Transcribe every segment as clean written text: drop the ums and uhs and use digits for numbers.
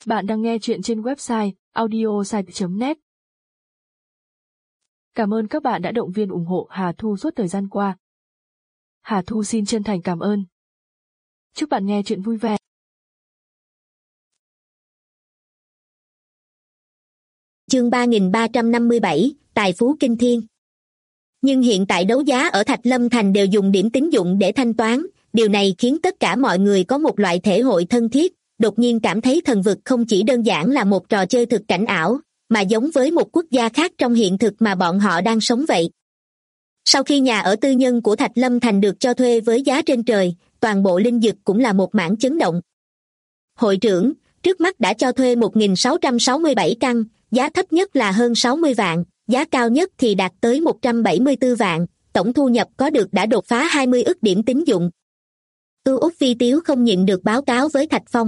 Bạn đang nghe chuyện trên website audiosite.net. Cảm ơn các bạn đã động viên ủng hộ Hà Thu suốt thời gian qua. Hà Thu xin chân thành cảm ơn. Chúc bạn nghe chuyện vui vẻ. Chương 3357, Tài phú kinh thiên. Nhưng hiện tại đấu giá ở Thạch Lâm Thành đều dùng điểm tín dụng để thanh toán, điều này khiến tất cả mọi người có một loại thể hội thân thiết, đột nhiên cảm thấy thần vực không chỉ đơn giản là một trò chơi thực cảnh ảo, mà giống với một quốc gia khác trong hiện thực mà bọn họ đang sống vậy. Sau khi nhà ở tư nhân của Thạch Lâm Thành được cho thuê với giá trên trời, toàn bộ linh dực cũng là một mảng chấn động. Hội trưởng, trước mắt đã cho thuê 1.667 căn, giá thấp nhất là hơn 60 vạn, giá cao nhất thì đạt tới 174 vạn, tổng thu nhập có được đã đột phá 20 ức điểm tín dụng. Út Phi Tiếu không nhịn được báo cáo với Thạch Phong.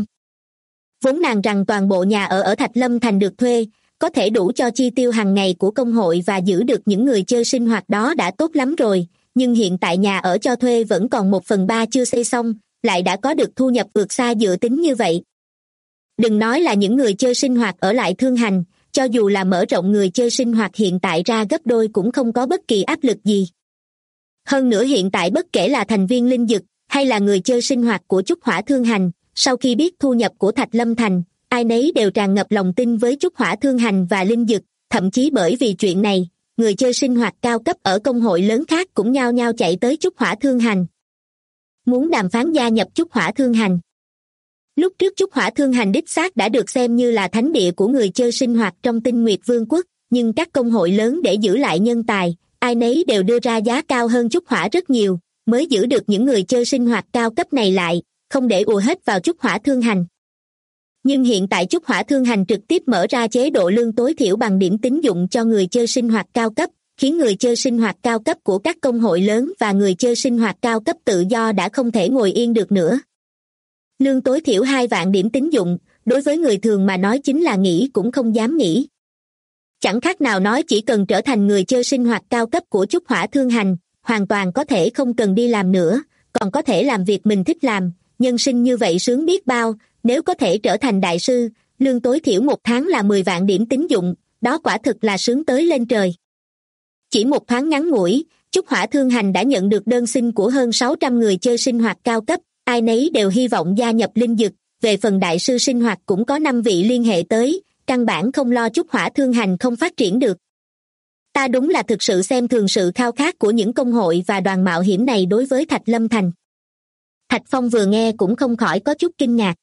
Vốn nàng rằng toàn bộ nhà ở Thạch Lâm Thành được thuê, có thể đủ cho chi tiêu hàng ngày của công hội và giữ được những người chơi sinh hoạt đó đã tốt lắm rồi, nhưng hiện tại nhà ở cho thuê vẫn còn 1/3 chưa xây xong, lại đã có được thu nhập vượt xa dự tính như vậy. Đừng nói là những người chơi sinh hoạt ở lại Thương Hành, cho dù là mở rộng người chơi sinh hoạt hiện tại ra gấp đôi cũng không có bất kỳ áp lực gì. Hơn nữa hiện tại bất kể là thành viên linh dực, hay là người chơi sinh hoạt của Trúc Hỏa Thương Hành, sau khi biết thu nhập của Thạch Lâm Thành, ai nấy đều tràn ngập lòng tin với Trúc Hỏa Thương Hành và linh dực, thậm chí bởi vì chuyện này, người chơi sinh hoạt cao cấp ở công hội lớn khác cũng nhao nhao chạy tới Trúc Hỏa Thương Hành, muốn đàm phán gia nhập Trúc Hỏa Thương Hành. Lúc trước Trúc Hỏa Thương Hành đích xác đã được xem như là thánh địa của người chơi sinh hoạt trong Tinh Nguyệt Vương quốc, nhưng các công hội lớn để giữ lại nhân tài, ai nấy đều đưa ra giá cao hơn Trúc Hỏa rất nhiều, mới giữ được những người chơi sinh hoạt cao cấp này lại, không để ùa hết vào Trúc Hỏa Thương Hành. Nhưng hiện tại Trúc Hỏa Thương Hành trực tiếp mở ra chế độ lương tối thiểu bằng điểm tín dụng cho người chơi sinh hoạt cao cấp, khiến người chơi sinh hoạt cao cấp của các công hội lớn và người chơi sinh hoạt cao cấp tự do đã không thể ngồi yên được nữa. Lương tối thiểu 2 vạn điểm tín dụng, đối với người thường mà nói chính là nghĩ cũng không dám nghĩ. Chẳng khác nào nói chỉ cần trở thành người chơi sinh hoạt cao cấp của Trúc Hỏa Thương Hành, hoàn toàn có thể không cần đi làm nữa, còn có thể làm việc mình thích làm, nhân sinh như vậy sướng biết bao, nếu có thể trở thành đại sư, lương tối thiểu một tháng là 10 vạn điểm tín dụng, đó quả thực là sướng tới lên trời. Chỉ một thoáng ngắn ngủi, Trúc Hỏa Thương Hành đã nhận được đơn xin của hơn 600 người chơi sinh hoạt cao cấp, ai nấy đều hy vọng gia nhập linh dực, về phần đại sư sinh hoạt cũng có 5 vị liên hệ tới, căn bản không lo Trúc Hỏa Thương Hành không phát triển được. Ta đúng là thực sự xem thường sự khao khát của những công hội và đoàn mạo hiểm này đối với Thạch Lâm Thành. Thạch Phong vừa nghe cũng không khỏi có chút kinh ngạc.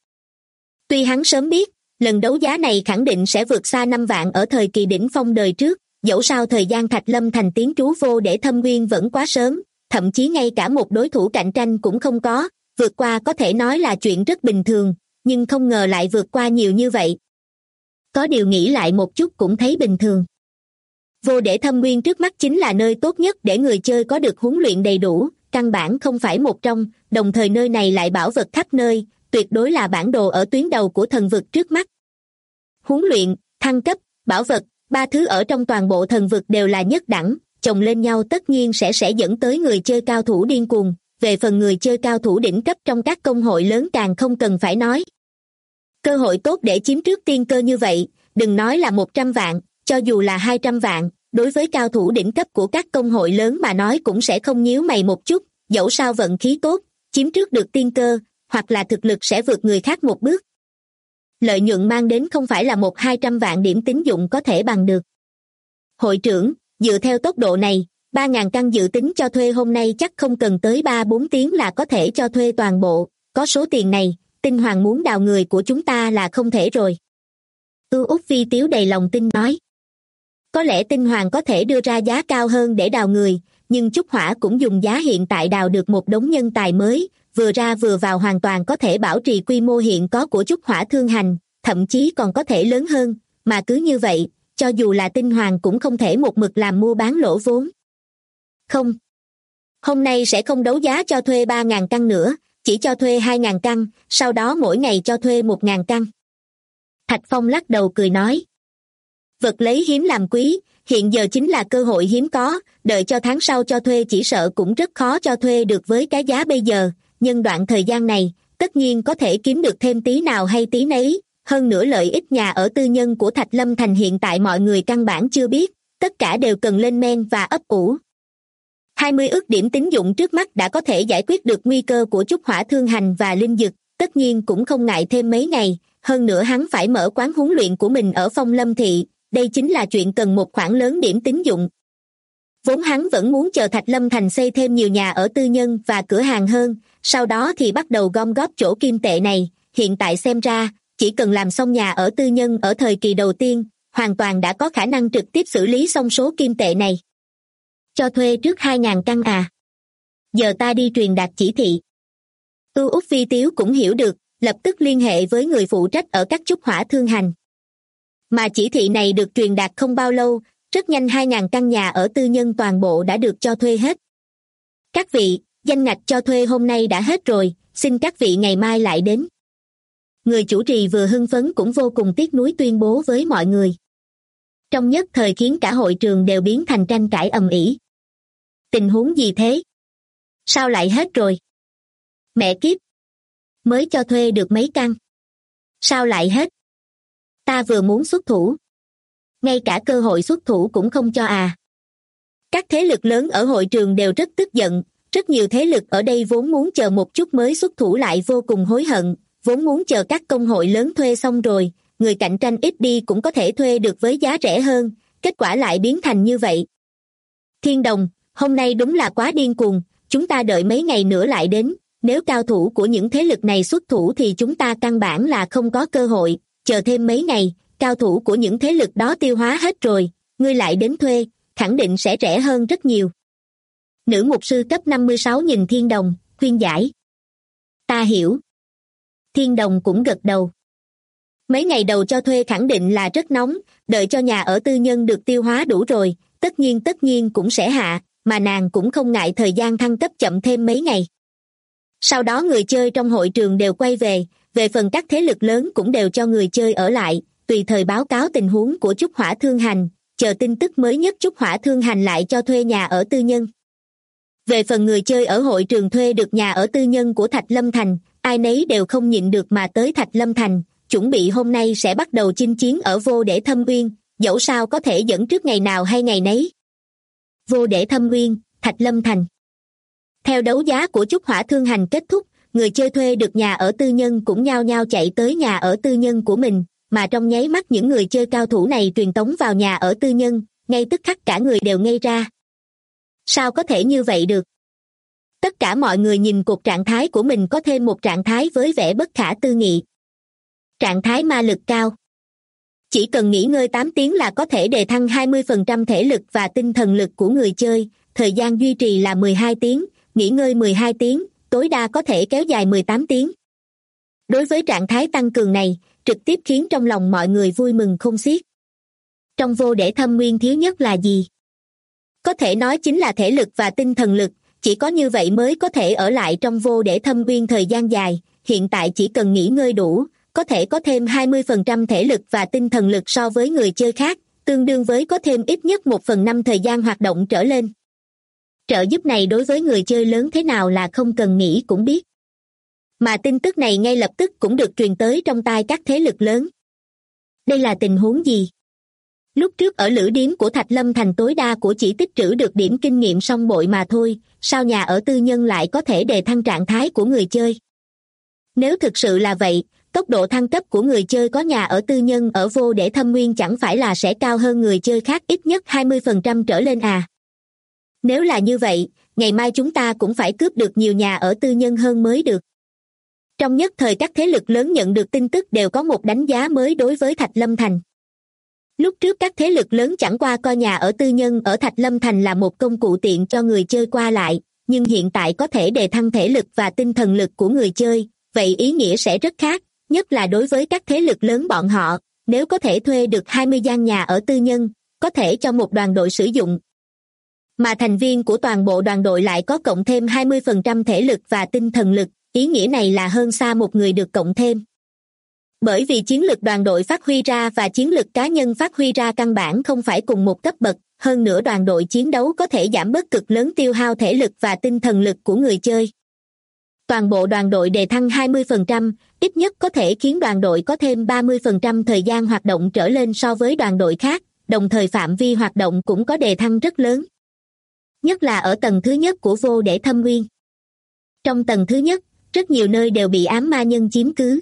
Tuy hắn sớm biết, lần đấu giá này khẳng định sẽ vượt xa 5 vạn ở thời kỳ đỉnh phong đời trước, dẫu sao thời gian Thạch Lâm Thành tiến trú vô để thâm nguyên vẫn quá sớm, thậm chí ngay cả một đối thủ cạnh tranh cũng không có, vượt qua có thể nói là chuyện rất bình thường, nhưng không ngờ lại vượt qua nhiều như vậy. Có điều nghĩ lại một chút cũng thấy bình thường. Vô để thâm nguyên trước mắt chính là nơi tốt nhất để người chơi có được huấn luyện đầy đủ, căn bản không phải một trong, đồng thời nơi này lại bảo vật khắp nơi, tuyệt đối là bản đồ ở tuyến đầu của thần vực trước mắt. Huấn luyện, thăng cấp, bảo vật, 3 thứ ở trong toàn bộ thần vực đều là nhất đẳng, chồng lên nhau tất nhiên sẽ dẫn tới người chơi cao thủ điên cuồng, về phần người chơi cao thủ đỉnh cấp trong các công hội lớn càng không cần phải nói. Cơ hội tốt để chiếm trước tiên cơ như vậy, đừng nói là 100 vạn, cho dù là 200 vạn, đối với cao thủ đỉnh cấp của các công hội lớn mà nói cũng sẽ không nhíu mày một chút, dẫu sao vận khí tốt, chiếm trước được tiên cơ, hoặc là thực lực sẽ vượt người khác một bước. Lợi nhuận mang đến không phải là 100-200 vạn điểm tín dụng có thể bằng được. Hội trưởng, dựa theo tốc độ này, 3.000 căn dự tính cho thuê hôm nay chắc không cần tới 3-4 tiếng là có thể cho thuê toàn bộ, có số tiền này, Tinh Hoàng muốn đào người của chúng ta là không thể rồi. Út Phi Tiếu đầy lòng tin nói. Có lẽ Tinh Hoàng có thể đưa ra giá cao hơn để đào người, nhưng Trúc Hỏa cũng dùng giá hiện tại đào được một đống nhân tài mới, vừa ra vừa vào hoàn toàn có thể bảo trì quy mô hiện có của Trúc Hỏa Thương Hành, thậm chí còn có thể lớn hơn, mà cứ như vậy, cho dù là Tinh Hoàng cũng không thể một mực làm mua bán lỗ vốn. Không. Hôm nay sẽ không đấu giá cho thuê 3.000 căn nữa, chỉ cho thuê 2.000 căn, sau đó mỗi ngày cho thuê 1.000 căn. Thạch Phong lắc đầu cười nói. Vật lấy hiếm làm quý, hiện giờ chính là cơ hội hiếm có, đợi cho tháng sau cho thuê chỉ sợ cũng rất khó cho thuê được với cái giá bây giờ, nhân đoạn thời gian này, tất nhiên có thể kiếm được thêm tí nào hay tí nấy, hơn nữa lợi ích nhà ở tư nhân của Thạch Lâm Thành hiện tại mọi người căn bản chưa biết, tất cả đều cần lên men và ấp ủ. 20 ức điểm tín dụng trước mắt đã có thể giải quyết được nguy cơ của Trúc Hỏa Thương Hành và Linh Dực, tất nhiên cũng không ngại thêm mấy ngày, hơn nữa hắn phải mở quán huấn luyện của mình ở Phong Lâm Thị, đây chính là chuyện cần một khoản lớn điểm tín dụng. Vốn hắn vẫn muốn chờ Thạch Lâm Thành xây thêm nhiều nhà ở tư nhân và cửa hàng hơn, sau đó thì bắt đầu gom góp chỗ kim tệ này, hiện tại xem ra, chỉ cần làm xong nhà ở tư nhân ở thời kỳ đầu tiên, hoàn toàn đã có khả năng trực tiếp xử lý xong số kim tệ này. Cho thuê trước 2.000 căn à? Giờ ta đi truyền đạt chỉ thị. Út Phi Tiếu cũng hiểu được, lập tức liên hệ với người phụ trách ở các Trúc Hỏa Thương Hành. Mà chỉ thị này được truyền đạt không bao lâu, rất nhanh 2.000 căn nhà ở tư nhân toàn bộ đã được cho thuê hết. Các vị, danh ngạch cho thuê hôm nay đã hết rồi, xin các vị ngày mai lại đến. Người chủ trì vừa hưng phấn cũng vô cùng tiếc nuối tuyên bố với mọi người. Trong nhất thời khiến cả hội trường đều biến thành tranh cãi ầm ĩ. Tình huống gì thế? Sao lại hết rồi? Mẹ kiếp! Mới cho thuê được mấy căn. Sao lại hết? Ta vừa muốn xuất thủ. Ngay cả cơ hội xuất thủ cũng không cho à. Các thế lực lớn ở hội trường đều rất tức giận, rất nhiều thế lực ở đây vốn muốn chờ một chút mới xuất thủ lại vô cùng hối hận, vốn muốn chờ các công hội lớn thuê xong rồi, người cạnh tranh ít đi cũng có thể thuê được với giá rẻ hơn, kết quả lại biến thành như vậy. Thiên Đồng, hôm nay đúng là quá điên cuồng, chúng ta đợi mấy ngày nữa lại đến, nếu cao thủ của những thế lực này xuất thủ thì chúng ta căn bản là không có cơ hội, chờ thêm mấy ngày, cao thủ của những thế lực đó tiêu hóa hết rồi, ngươi lại đến thuê, khẳng định sẽ rẻ hơn rất nhiều. Nữ mục sư cấp 56 nhìn Thiên Đồng, khuyên giải. Ta hiểu. Thiên Đồng cũng gật đầu. Mấy ngày đầu cho thuê khẳng định là rất nóng, đợi cho nhà ở tư nhân được tiêu hóa đủ rồi, tất nhiên cũng sẽ hạ, mà nàng cũng không ngại thời gian thăng cấp chậm thêm mấy ngày. Sau đó người chơi trong hội trường đều quay về phần các thế lực lớn cũng đều cho người chơi ở lại, tùy thời báo cáo tình huống của Trúc Hỏa Thương Hành, chờ tin tức mới nhất Trúc Hỏa Thương Hành lại cho thuê nhà ở tư nhân. Về phần người chơi ở hội trường thuê được nhà ở tư nhân của Thạch Lâm Thành, ai nấy đều không nhịn được mà tới Thạch Lâm Thành, chuẩn bị hôm nay sẽ bắt đầu chinh chiến ở Vô Để Thâm Uyên, dẫu sao có thể dẫn trước ngày nào hay ngày nấy. Vô Để Thâm Uyên, Thạch Lâm Thành. Theo đấu giá của Trúc Hỏa Thương Hành kết thúc, người chơi thuê được nhà ở tư nhân cũng nhao nhao chạy tới nhà ở tư nhân của mình, mà trong nháy mắt những người chơi cao thủ này truyền tống vào nhà ở tư nhân, ngay tức khắc cả người đều ngây ra. Sao có thể như vậy được? Tất cả mọi người nhìn cột trạng thái của mình có thêm một trạng thái với vẻ bất khả tư nghị. Trạng thái ma lực cao. Chỉ cần nghỉ ngơi 8 tiếng là có thể đề thăng 20% thể lực và tinh thần lực của người chơi, thời gian duy trì là 12 tiếng, nghỉ ngơi 12 tiếng, tối đa có thể kéo dài 18 tiếng. Đối với trạng thái tăng cường này, trực tiếp khiến trong lòng mọi người vui mừng không xiết. Trong Vô Để Thâm Uyên thiếu nhất là gì? Có thể nói chính là thể lực và tinh thần lực, chỉ có như vậy mới có thể ở lại trong Vô Để Thâm Uyên thời gian dài, hiện tại chỉ cần nghỉ ngơi đủ, có thể có thêm 20% thể lực và tinh thần lực so với người chơi khác, tương đương với có thêm ít nhất 1/5 thời gian hoạt động trở lên. Trợ giúp này đối với người chơi lớn thế nào là không cần nghĩ cũng biết. Mà tin tức này ngay lập tức cũng được truyền tới trong tai các thế lực lớn. Đây là tình huống gì? Lúc trước ở lữ điếm của Thạch Lâm Thành tối đa của chỉ tích trữ được điểm kinh nghiệm song bội mà thôi, sao nhà ở tư nhân lại có thể đề thăng trạng thái của người chơi? Nếu thực sự là vậy, tốc độ thăng cấp của người chơi có nhà ở tư nhân ở Vô Để Thâm Uyên chẳng phải là sẽ cao hơn người chơi khác ít nhất 20% trở lên à? Nếu là như vậy, ngày mai chúng ta cũng phải cướp được nhiều nhà ở tư nhân hơn mới được. Trong nhất thời các thế lực lớn nhận được tin tức đều có một đánh giá mới đối với Thạch Lâm Thành. Lúc trước các thế lực lớn chẳng qua coi nhà ở tư nhân ở Thạch Lâm Thành là một công cụ tiện cho người chơi qua lại, nhưng hiện tại có thể đề thăng thể lực và tinh thần lực của người chơi, vậy ý nghĩa sẽ rất khác, nhất là đối với các thế lực lớn bọn họ, nếu có thể thuê được 20 gian nhà ở tư nhân, có thể cho một đoàn đội sử dụng. Mà thành viên của toàn bộ đoàn đội lại có cộng thêm 20% thể lực và tinh thần lực, ý nghĩa này là hơn xa một người được cộng thêm. Bởi vì chiến lực đoàn đội phát huy ra và chiến lực cá nhân phát huy ra căn bản không phải cùng một cấp bậc, hơn nữa đoàn đội chiến đấu có thể giảm bớt cực lớn tiêu hao thể lực và tinh thần lực của người chơi. Toàn bộ đoàn đội đề thăng 20%, ít nhất có thể khiến đoàn đội có thêm 30% thời gian hoạt động trở lên so với đoàn đội khác, đồng thời phạm vi hoạt động cũng có đề thăng rất lớn. Nhất là ở tầng thứ nhất của Vô Để Thâm Uyên. Trong tầng thứ nhất, rất nhiều nơi đều bị ám ma nhân chiếm cứ.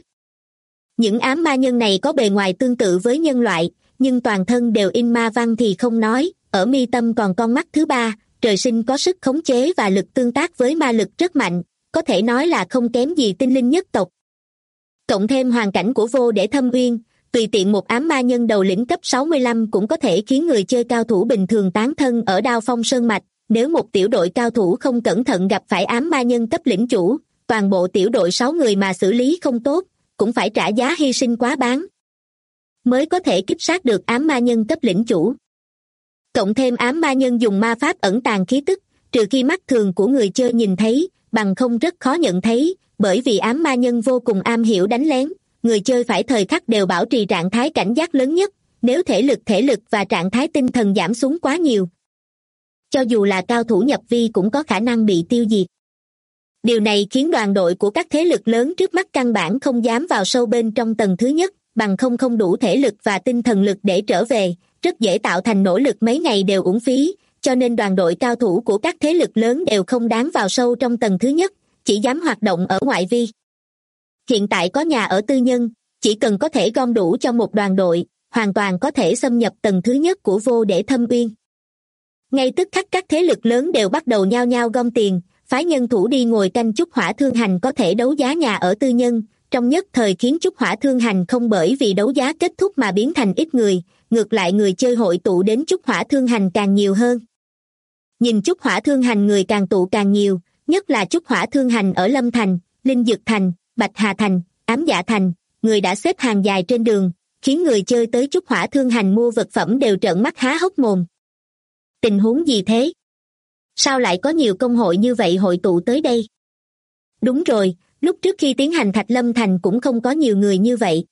Những ám ma nhân này có bề ngoài tương tự với nhân loại, nhưng toàn thân đều in ma văn thì không nói, ở mi tâm còn con mắt thứ ba, trời sinh có sức khống chế và lực tương tác với ma lực rất mạnh, có thể nói là không kém gì tinh linh nhất tộc. Cộng thêm hoàn cảnh của Vô Để Thâm Uyên, tùy tiện một ám ma nhân đầu lĩnh cấp 65 cũng có thể khiến người chơi cao thủ bình thường tán thân ở Đao Phong Sơn Mạch. Nếu một tiểu đội cao thủ không cẩn thận gặp phải ám ma nhân cấp lĩnh chủ, toàn bộ tiểu đội 6 người mà xử lý không tốt, cũng phải trả giá hy sinh quá đáng mới có thể kích sát được ám ma nhân cấp lĩnh chủ. Cộng thêm ám ma nhân dùng ma pháp ẩn tàng khí tức, trừ khi mắt thường của người chơi nhìn thấy, bằng không rất khó nhận thấy, bởi vì ám ma nhân vô cùng am hiểu đánh lén, người chơi phải thời khắc đều bảo trì trạng thái cảnh giác lớn nhất, nếu thể lực và trạng thái tinh thần giảm xuống quá nhiều, cho dù là cao thủ nhập vi cũng có khả năng bị tiêu diệt. Điều này khiến đoàn đội của các thế lực lớn trước mắt căn bản không dám vào sâu bên trong tầng thứ nhất, bằng không đủ thể lực và tinh thần lực để trở về, rất dễ tạo thành nỗ lực mấy ngày đều uổng phí, cho nên đoàn đội cao thủ của các thế lực lớn đều không đáng vào sâu trong tầng thứ nhất, chỉ dám hoạt động ở ngoại vi. Hiện tại có nhà ở tư nhân, chỉ cần có thể gom đủ cho một đoàn đội, hoàn toàn có thể xâm nhập tầng thứ nhất của Vô Để Thâm Uyên. Ngay tức khắc các thế lực lớn đều bắt đầu nhao nhao gom tiền, phái nhân thủ đi ngồi canh Chúc Hỏa Thương Hành có thể đấu giá nhà ở tư nhân, trong nhất thời khiến Chúc Hỏa Thương Hành không bởi vì đấu giá kết thúc mà biến thành ít người, ngược lại người chơi hội tụ đến Chúc Hỏa Thương Hành càng nhiều hơn. Nhìn Chúc Hỏa Thương Hành người càng tụ càng nhiều, nhất là Chúc Hỏa Thương Hành ở Lâm Thành, Linh Dực Thành, Bạch Hà Thành, Ám Dạ Thành, người đã xếp hàng dài trên đường, khiến người chơi tới Chúc Hỏa Thương Hành mua vật phẩm đều trợn mắt há hốc mồm. Tình huống gì thế? Sao lại có nhiều công hội như vậy hội tụ tới đây? Đúng rồi, lúc trước khi tiến hành Thạch Lâm Thành cũng không có nhiều người như vậy.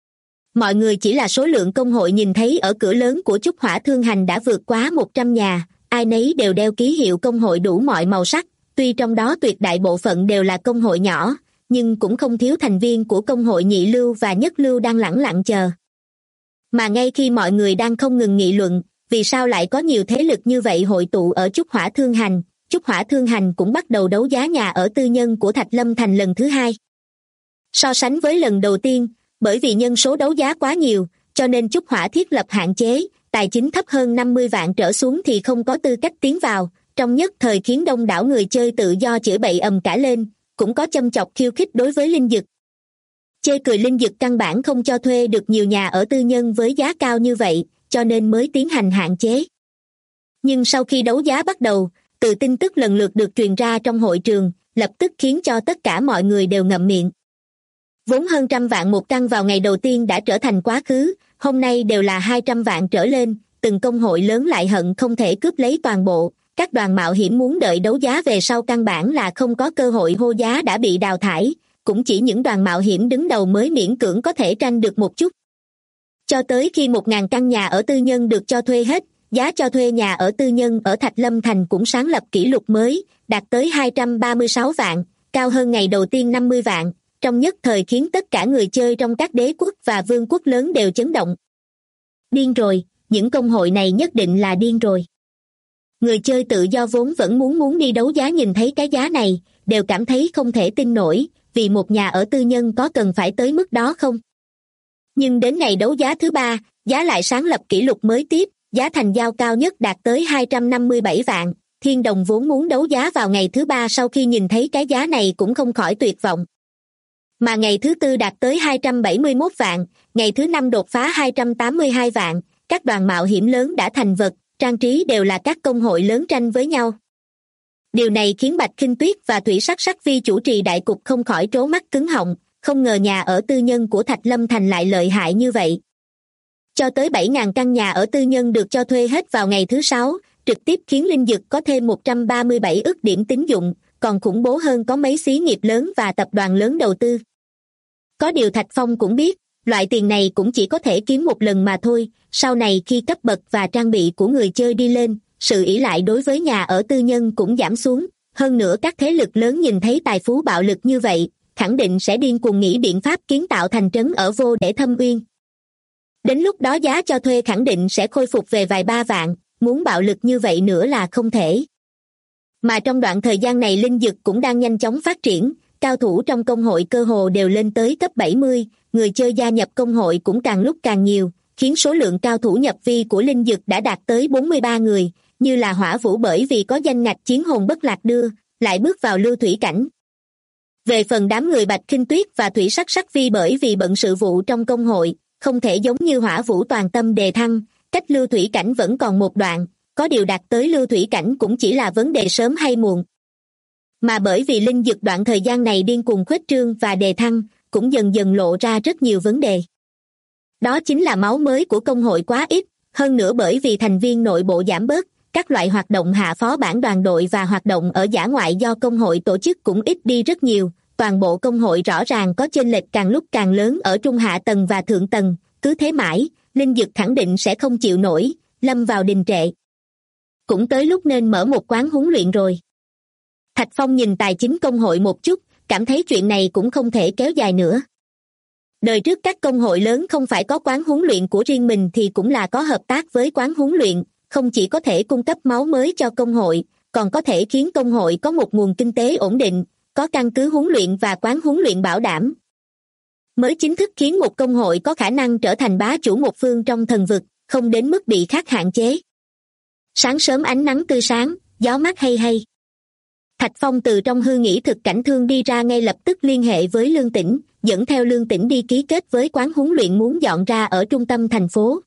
Mọi người chỉ là số lượng công hội nhìn thấy ở cửa lớn của Chúc Hỏa Thương Hành đã vượt quá 100 nhà, ai nấy đều đeo ký hiệu công hội đủ mọi màu sắc, tuy trong đó tuyệt đại bộ phận đều là công hội nhỏ, nhưng cũng không thiếu thành viên của công hội nhị lưu và nhất lưu đang lẳng lặng chờ. Mà ngay khi mọi người đang không ngừng nghị luận, vì sao lại có nhiều thế lực như vậy hội tụ ở Chúc Hỏa Thương Hành, Chúc Hỏa Thương Hành cũng bắt đầu đấu giá nhà ở tư nhân của Thạch Lâm Thành lần thứ hai. So sánh với lần đầu tiên, bởi vì nhân số đấu giá quá nhiều, cho nên Chúc Hỏa thiết lập hạn chế, tài chính thấp hơn 50 vạn trở xuống thì không có tư cách tiến vào, trong nhất thời khiến đông đảo người chơi tự do chửi bậy ầm cả lên, cũng có châm chọc khiêu khích đối với Linh Dực. Chê cười Linh Dực căn bản không cho thuê được nhiều nhà ở tư nhân với giá cao như vậy, cho nên mới tiến hành hạn chế. Nhưng sau khi đấu giá bắt đầu, từ tin tức lần lượt được truyền ra trong hội trường, lập tức khiến cho tất cả mọi người đều ngậm miệng. Vốn hơn 100 vạn một căn vào ngày đầu tiên đã trở thành quá khứ, hôm nay đều là 200 vạn trở lên, từng công hội lớn lại hận không thể cướp lấy toàn bộ, các đoàn mạo hiểm muốn đợi đấu giá về sau căn bản là không có cơ hội hô giá đã bị đào thải, cũng chỉ những đoàn mạo hiểm đứng đầu mới miễn cưỡng có thể tranh được một chút. Cho tới khi 1.000 căn nhà ở tư nhân được cho thuê hết, giá cho thuê nhà ở tư nhân ở Thạch Lâm Thành cũng sáng lập kỷ lục mới, đạt tới 236 vạn, cao hơn ngày đầu tiên 50 vạn, trong nhất thời khiến tất cả người chơi trong các đế quốc và vương quốc lớn đều chấn động. Điên rồi, những công hội này nhất định là điên rồi. Người chơi tự do vốn vẫn muốn đi đấu giá nhìn thấy cái giá này, đều cảm thấy không thể tin nổi, vì một nhà ở tư nhân có cần phải tới mức đó không? Nhưng đến ngày đấu giá thứ ba, giá lại sáng lập kỷ lục mới tiếp, giá thành giao cao nhất đạt tới 257 vạn, Thiên Đồng vốn muốn đấu giá vào ngày thứ ba sau khi nhìn thấy cái giá này cũng không khỏi tuyệt vọng. Mà ngày thứ tư đạt tới 271 vạn, ngày thứ năm đột phá 282 vạn, các đoàn mạo hiểm lớn đã thành vật, trang trí đều là các công hội lớn tranh với nhau. Điều này khiến Bạch Khinh Tuyết và Thủy Sắc Sắc Vi chủ trì đại cục không khỏi trố mắt cứng họng, không ngờ nhà ở tư nhân của Thạch Lâm Thành lại lợi hại như vậy. Cho tới 7.000 căn nhà ở tư nhân được cho thuê hết vào ngày thứ sáu, trực tiếp khiến Linh Dực có thêm 137 ức điểm tín dụng, còn khủng bố hơn có mấy xí nghiệp lớn và tập đoàn lớn đầu tư. Có điều Thạch Phong cũng biết, loại tiền này cũng chỉ có thể kiếm một lần mà thôi, sau này khi cấp bậc và trang bị của người chơi đi lên, sự ỷ lại đối với nhà ở tư nhân cũng giảm xuống, hơn nữa các thế lực lớn nhìn thấy tài phú bạo lực như vậy, khẳng định sẽ điên cuồng nghĩ biện pháp kiến tạo thành trấn ở Vô Để Thâm Uyên. Đến lúc đó giá cho thuê khẳng định sẽ khôi phục về vài ba vạn, muốn bạo lực như vậy nữa là không thể. Mà trong đoạn thời gian này linh dực cũng đang nhanh chóng phát triển, cao thủ trong công hội cơ hồ đều lên tới cấp 70, người chơi gia nhập công hội cũng càng lúc càng nhiều, khiến số lượng cao thủ nhập vi của linh dực đã đạt tới 43 người, như là Hỏa Vũ bởi vì có danh ngạch chiến hồn bất lạc đưa, lại bước vào lưu thủy cảnh. Về phần đám người Bạch Khinh Tuyết và Thủy Sắc Sắc Vi bởi vì bận sự vụ trong công hội, không thể giống như Hỏa Vũ toàn tâm đề thăng, cách lưu thủy cảnh vẫn còn một đoạn, có điều đạt tới lưu thủy cảnh cũng chỉ là vấn đề sớm hay muộn. Mà bởi vì linh dực đoạn thời gian này điên cuồng khuếch trương và đề thăng, cũng dần dần lộ ra rất nhiều vấn đề. Đó chính là máu mới của công hội quá ít, hơn nữa bởi vì thành viên nội bộ giảm bớt, các loại hoạt động hạ phó bản đoàn đội và hoạt động ở dã ngoại do công hội tổ chức cũng ít đi rất nhiều, toàn bộ công hội rõ ràng có chênh lệch càng lúc càng lớn ở trung hạ tầng và thượng tầng, cứ thế mãi, linh dực khẳng định sẽ không chịu nổi, lâm vào đình trệ. Cũng tới lúc nên mở một quán huấn luyện rồi. Thạch Phong nhìn tài chính công hội một chút, cảm thấy chuyện này cũng không thể kéo dài nữa. Đời trước các công hội lớn không phải có quán huấn luyện của riêng mình thì cũng là có hợp tác với quán huấn luyện, không chỉ có thể cung cấp máu mới cho công hội, còn có thể khiến công hội có một nguồn kinh tế ổn định, có căn cứ huấn luyện và quán huấn luyện bảo đảm. Mới chính thức khiến một công hội có khả năng trở thành bá chủ một phương trong thần vực, không đến mức bị khác hạn chế. Sáng sớm ánh nắng tươi sáng, gió mát hay hay. Thạch Phong từ trong hư nghĩ thực cảnh thương đi ra ngay lập tức liên hệ với Lương Tĩnh, dẫn theo Lương Tĩnh đi ký kết với quán huấn luyện muốn dọn ra ở trung tâm thành phố.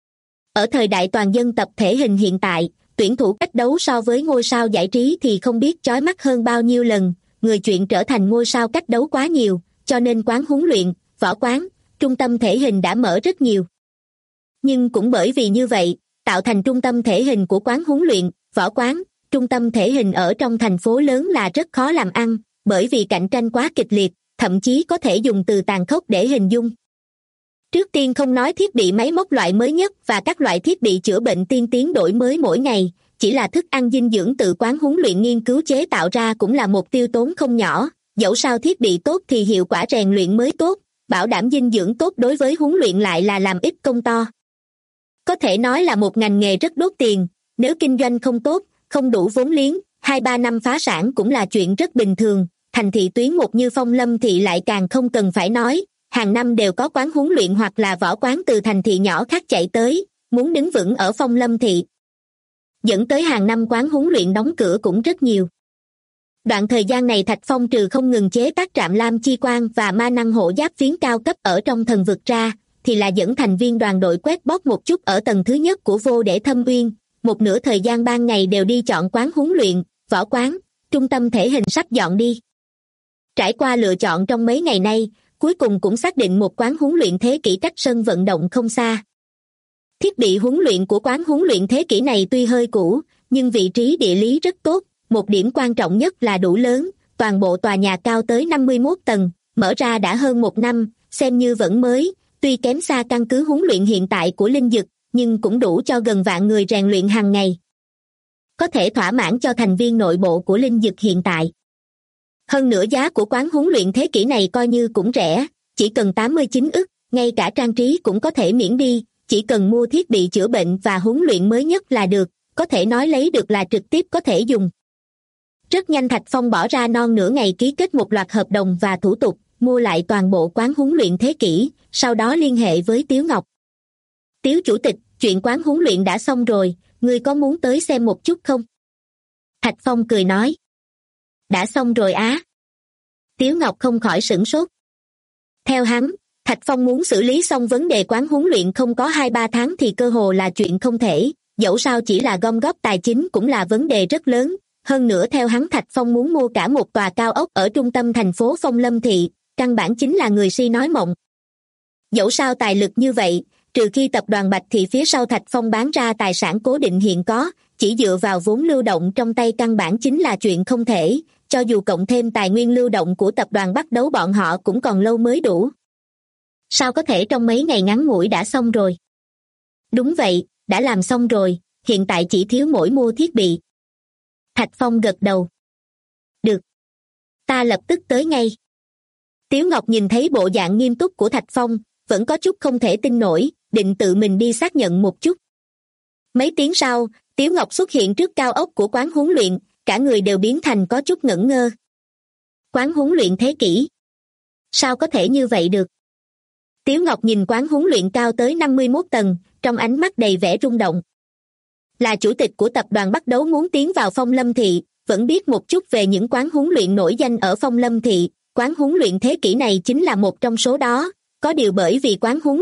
Ở thời đại toàn dân tập thể hình hiện tại, tuyển thủ cách đấu so với ngôi sao giải trí thì không biết chói mắt hơn bao nhiêu lần, người chuyện trở thành ngôi sao cách đấu quá nhiều, cho nên quán huấn luyện, võ quán, trung tâm thể hình đã mở rất nhiều. Nhưng cũng bởi vì như vậy, tạo thành trung tâm thể hình của quán huấn luyện, võ quán, trung tâm thể hình ở trong thành phố lớn là rất khó làm ăn, bởi vì cạnh tranh quá kịch liệt, thậm chí có thể dùng từ tàn khốc để hình dung. Trước tiên không nói thiết bị máy móc loại mới nhất và các loại thiết bị chữa bệnh tiên tiến đổi mới mỗi ngày, chỉ là thức ăn dinh dưỡng tự quán huấn luyện nghiên cứu chế tạo ra cũng là một tiêu tốn không nhỏ, dẫu sao thiết bị tốt thì hiệu quả rèn luyện mới tốt, bảo đảm dinh dưỡng tốt đối với huấn luyện lại là làm ít công to. Có thể nói là một ngành nghề rất đốt tiền, nếu kinh doanh không tốt, không đủ vốn liếng, 2-3 năm phá sản cũng là chuyện rất bình thường, thành thị tuyến một như Phong Lâm thị lại càng không cần phải nói, hàng năm đều có quán huấn luyện hoặc là võ quán từ thành thị nhỏ khác chạy tới, muốn đứng vững ở Phong Lâm thị. Dẫn tới hàng năm quán huấn luyện đóng cửa cũng rất nhiều. Đoạn thời gian này Thạch Phong trừ không ngừng chế tác trạm lam chi quang và ma năng hộ giáp phiến cao cấp ở trong thần vực ra, thì là dẫn thành viên đoàn đội quét bóp một chút ở tầng thứ nhất của Vô Để Thâm Uyên, một nửa thời gian ban ngày đều đi chọn quán huấn luyện, võ quán, trung tâm thể hình sắp dọn đi. Trải qua lựa chọn trong mấy ngày nay, cuối cùng cũng xác định một quán huấn luyện thế kỷ cách sân vận động không xa. Thiết bị huấn luyện của quán huấn luyện thế kỷ này tuy hơi cũ, nhưng vị trí địa lý rất tốt, một điểm quan trọng nhất là đủ lớn, toàn bộ tòa nhà cao tới 51 tầng, mở ra đã hơn một năm, xem như vẫn mới, tuy kém xa căn cứ huấn luyện hiện tại của linh dực, nhưng cũng đủ cho gần vạn người rèn luyện hàng ngày. Có thể thỏa mãn cho thành viên nội bộ của linh dực hiện tại. Hơn nữa giá của quán huấn luyện thế kỷ này coi như cũng rẻ, chỉ cần 89 ức, ngay cả trang trí cũng có thể miễn đi, chỉ cần mua thiết bị chữa bệnh và huấn luyện mới nhất là được, có thể nói lấy được là trực tiếp có thể dùng. Rất nhanh Thạch Phong bỏ ra non nửa ngày ký kết một loạt hợp đồng và thủ tục, mua lại toàn bộ quán huấn luyện thế kỷ, sau đó liên hệ với Tiếu Ngọc. Tiếu chủ tịch, chuyện quán huấn luyện đã xong rồi, ngươi có muốn tới xem một chút không? Thạch Phong cười nói. Đã xong rồi á. Tiếu Ngọc không khỏi sửng sốt. Theo hắn, Thạch Phong muốn xử lý xong vấn đề quán huấn luyện không có 2-3 tháng thì cơ hồ là chuyện không thể, dẫu sao chỉ là gom góp tài chính cũng là vấn đề rất lớn. Hơn nữa theo hắn Thạch Phong muốn mua cả một tòa cao ốc ở trung tâm thành phố Phong Lâm thị, căn bản chính là người si nói mộng. Dẫu sao tài lực như vậy, trừ khi tập đoàn Bạch thì phía sau Thạch Phong bán ra tài sản cố định hiện có, chỉ dựa vào vốn lưu động trong tay căn bản chính là chuyện không thể, cho dù cộng thêm tài nguyên lưu động của tập đoàn Bắt Đấu bọn họ cũng còn lâu mới đủ. Sao có thể trong mấy ngày ngắn ngủi đã xong rồi? Đúng vậy, đã làm xong rồi, hiện tại chỉ thiếu mỗi mua thiết bị. Thạch Phong gật đầu. Ta lập tức tới ngay. Tiếu Ngọc nhìn thấy bộ dạng nghiêm túc của Thạch Phong, vẫn có chút không thể tin nổi, định tự mình đi xác nhận một chút. Mấy tiếng sau, Tiếu Ngọc xuất hiện trước cao ốc của quán huấn luyện, cả người đều biến thành có chút ngẩn ngơ. Quán huấn luyện thế kỷ? Sao có thể như vậy được? Tiếu Ngọc nhìn quán huấn luyện cao tới 51 tầng, trong ánh mắt đầy vẻ rung động. Là chủ tịch của tập đoàn Bắt Đấu muốn tiến vào Phong Lâm Thị, vẫn biết một chút về những quán huấn luyện nổi danh ở Phong Lâm Thị, quán huấn luyện thế kỷ này chính là một trong số đó. Có điều bởi vì quán huấn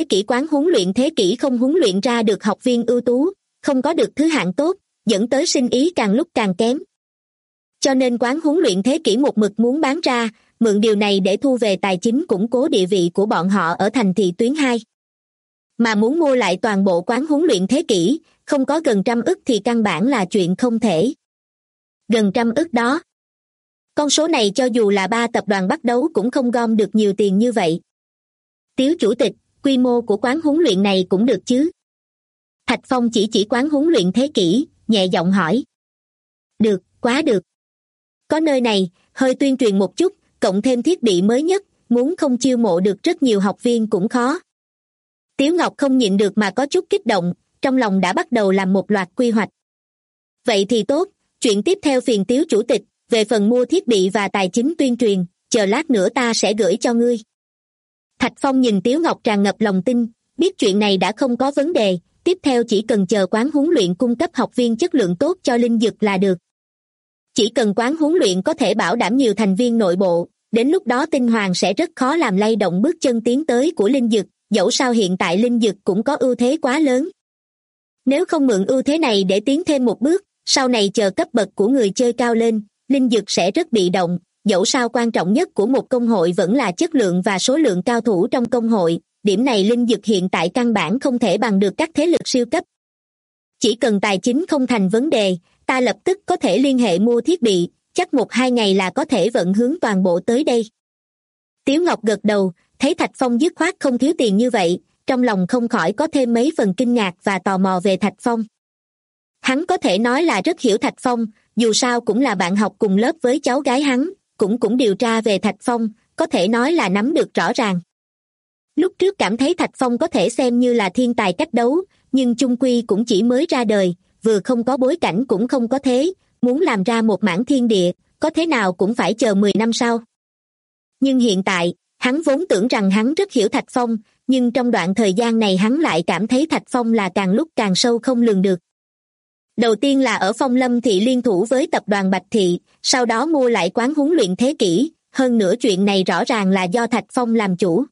luyện thế kỷ không huấn luyện ra được học viên ưu tú, không có được thứ hạng tốt, dẫn tới sinh ý càng lúc càng kém. Cho nên quán huấn luyện thế kỷ một mực muốn bán ra, mượn điều này để thu về tài chính củng cố địa vị của bọn họ ở thành thị tuyến 2. Mà muốn mua lại toàn bộ quán huấn luyện thế kỷ, không có gần 100 ức thì căn bản là chuyện không thể. Gần 100 ức đó. Con số này cho dù là 3 tập đoàn Bắt Đấu cũng không gom được nhiều tiền như vậy. Tiếu chủ tịch, quy mô của quán huấn luyện này cũng được chứ? Thạch Phong chỉ quán huấn luyện thế kỷ, nhẹ giọng hỏi. Được, quá được. Có nơi này, hơi tuyên truyền một chút, cộng thêm thiết bị mới nhất, muốn không chiêu mộ được rất nhiều học viên cũng khó. Tiếu Ngọc không nhịn được mà có chút kích động, trong lòng đã bắt đầu làm một loạt quy hoạch. Vậy thì tốt, chuyện tiếp theo phiền Tiếu chủ tịch, về phần mua thiết bị và tài chính tuyên truyền, chờ lát nữa ta sẽ gửi cho ngươi. Thạch Phong nhìn Tiếu Ngọc tràn ngập lòng tin, biết chuyện này đã không có vấn đề, tiếp theo chỉ cần chờ quán huấn luyện cung cấp học viên chất lượng tốt cho Linh Dực là được. Chỉ cần quán huấn luyện có thể bảo đảm nhiều thành viên nội bộ, đến lúc đó Tinh Hoàng sẽ rất khó làm lay động bước chân tiến tới của Linh Dực, dẫu sao hiện tại Linh Dực cũng có ưu thế quá lớn. Nếu không mượn ưu thế này để tiến thêm một bước, sau này chờ cấp bậc của người chơi cao lên, Linh Dực sẽ rất bị động, dẫu sao quan trọng nhất của một công hội vẫn là chất lượng và số lượng cao thủ trong công hội, điểm này Linh Dực hiện tại căn bản không thể bằng được các thế lực siêu cấp. Chỉ cần tài chính không thành vấn đề, ta lập tức có thể liên hệ mua thiết bị, chắc 1-2 ngày là có thể vận hướng toàn bộ tới đây. Tiếu Ngọc gật đầu, thấy Thạch Phong dứt khoát không thiếu tiền như vậy, trong lòng không khỏi có thêm mấy phần kinh ngạc và tò mò về Thạch Phong. Hắn có thể nói là rất hiểu Thạch Phong, dù sao cũng là bạn học cùng lớp với cháu gái hắn, cũng điều tra về Thạch Phong, có thể nói là nắm được rõ ràng. Lúc trước cảm thấy Thạch Phong có thể xem như là thiên tài cách đấu, nhưng chung quy cũng chỉ mới ra đời, vừa không có bối cảnh cũng không có thế, muốn làm ra một mảng thiên địa, có thế nào cũng phải chờ 10 năm sau. Nhưng hiện tại, hắn vốn tưởng rằng hắn rất hiểu Thạch Phong, nhưng trong đoạn thời gian này hắn lại cảm thấy Thạch Phong là càng lúc càng sâu không lường được. Đầu tiên là ở Phong Lâm Thị liên thủ với tập đoàn Bạch Thị, sau đó mua lại quán huấn luyện thế kỷ, hơn nữa chuyện này rõ ràng là do Thạch Phong làm chủ.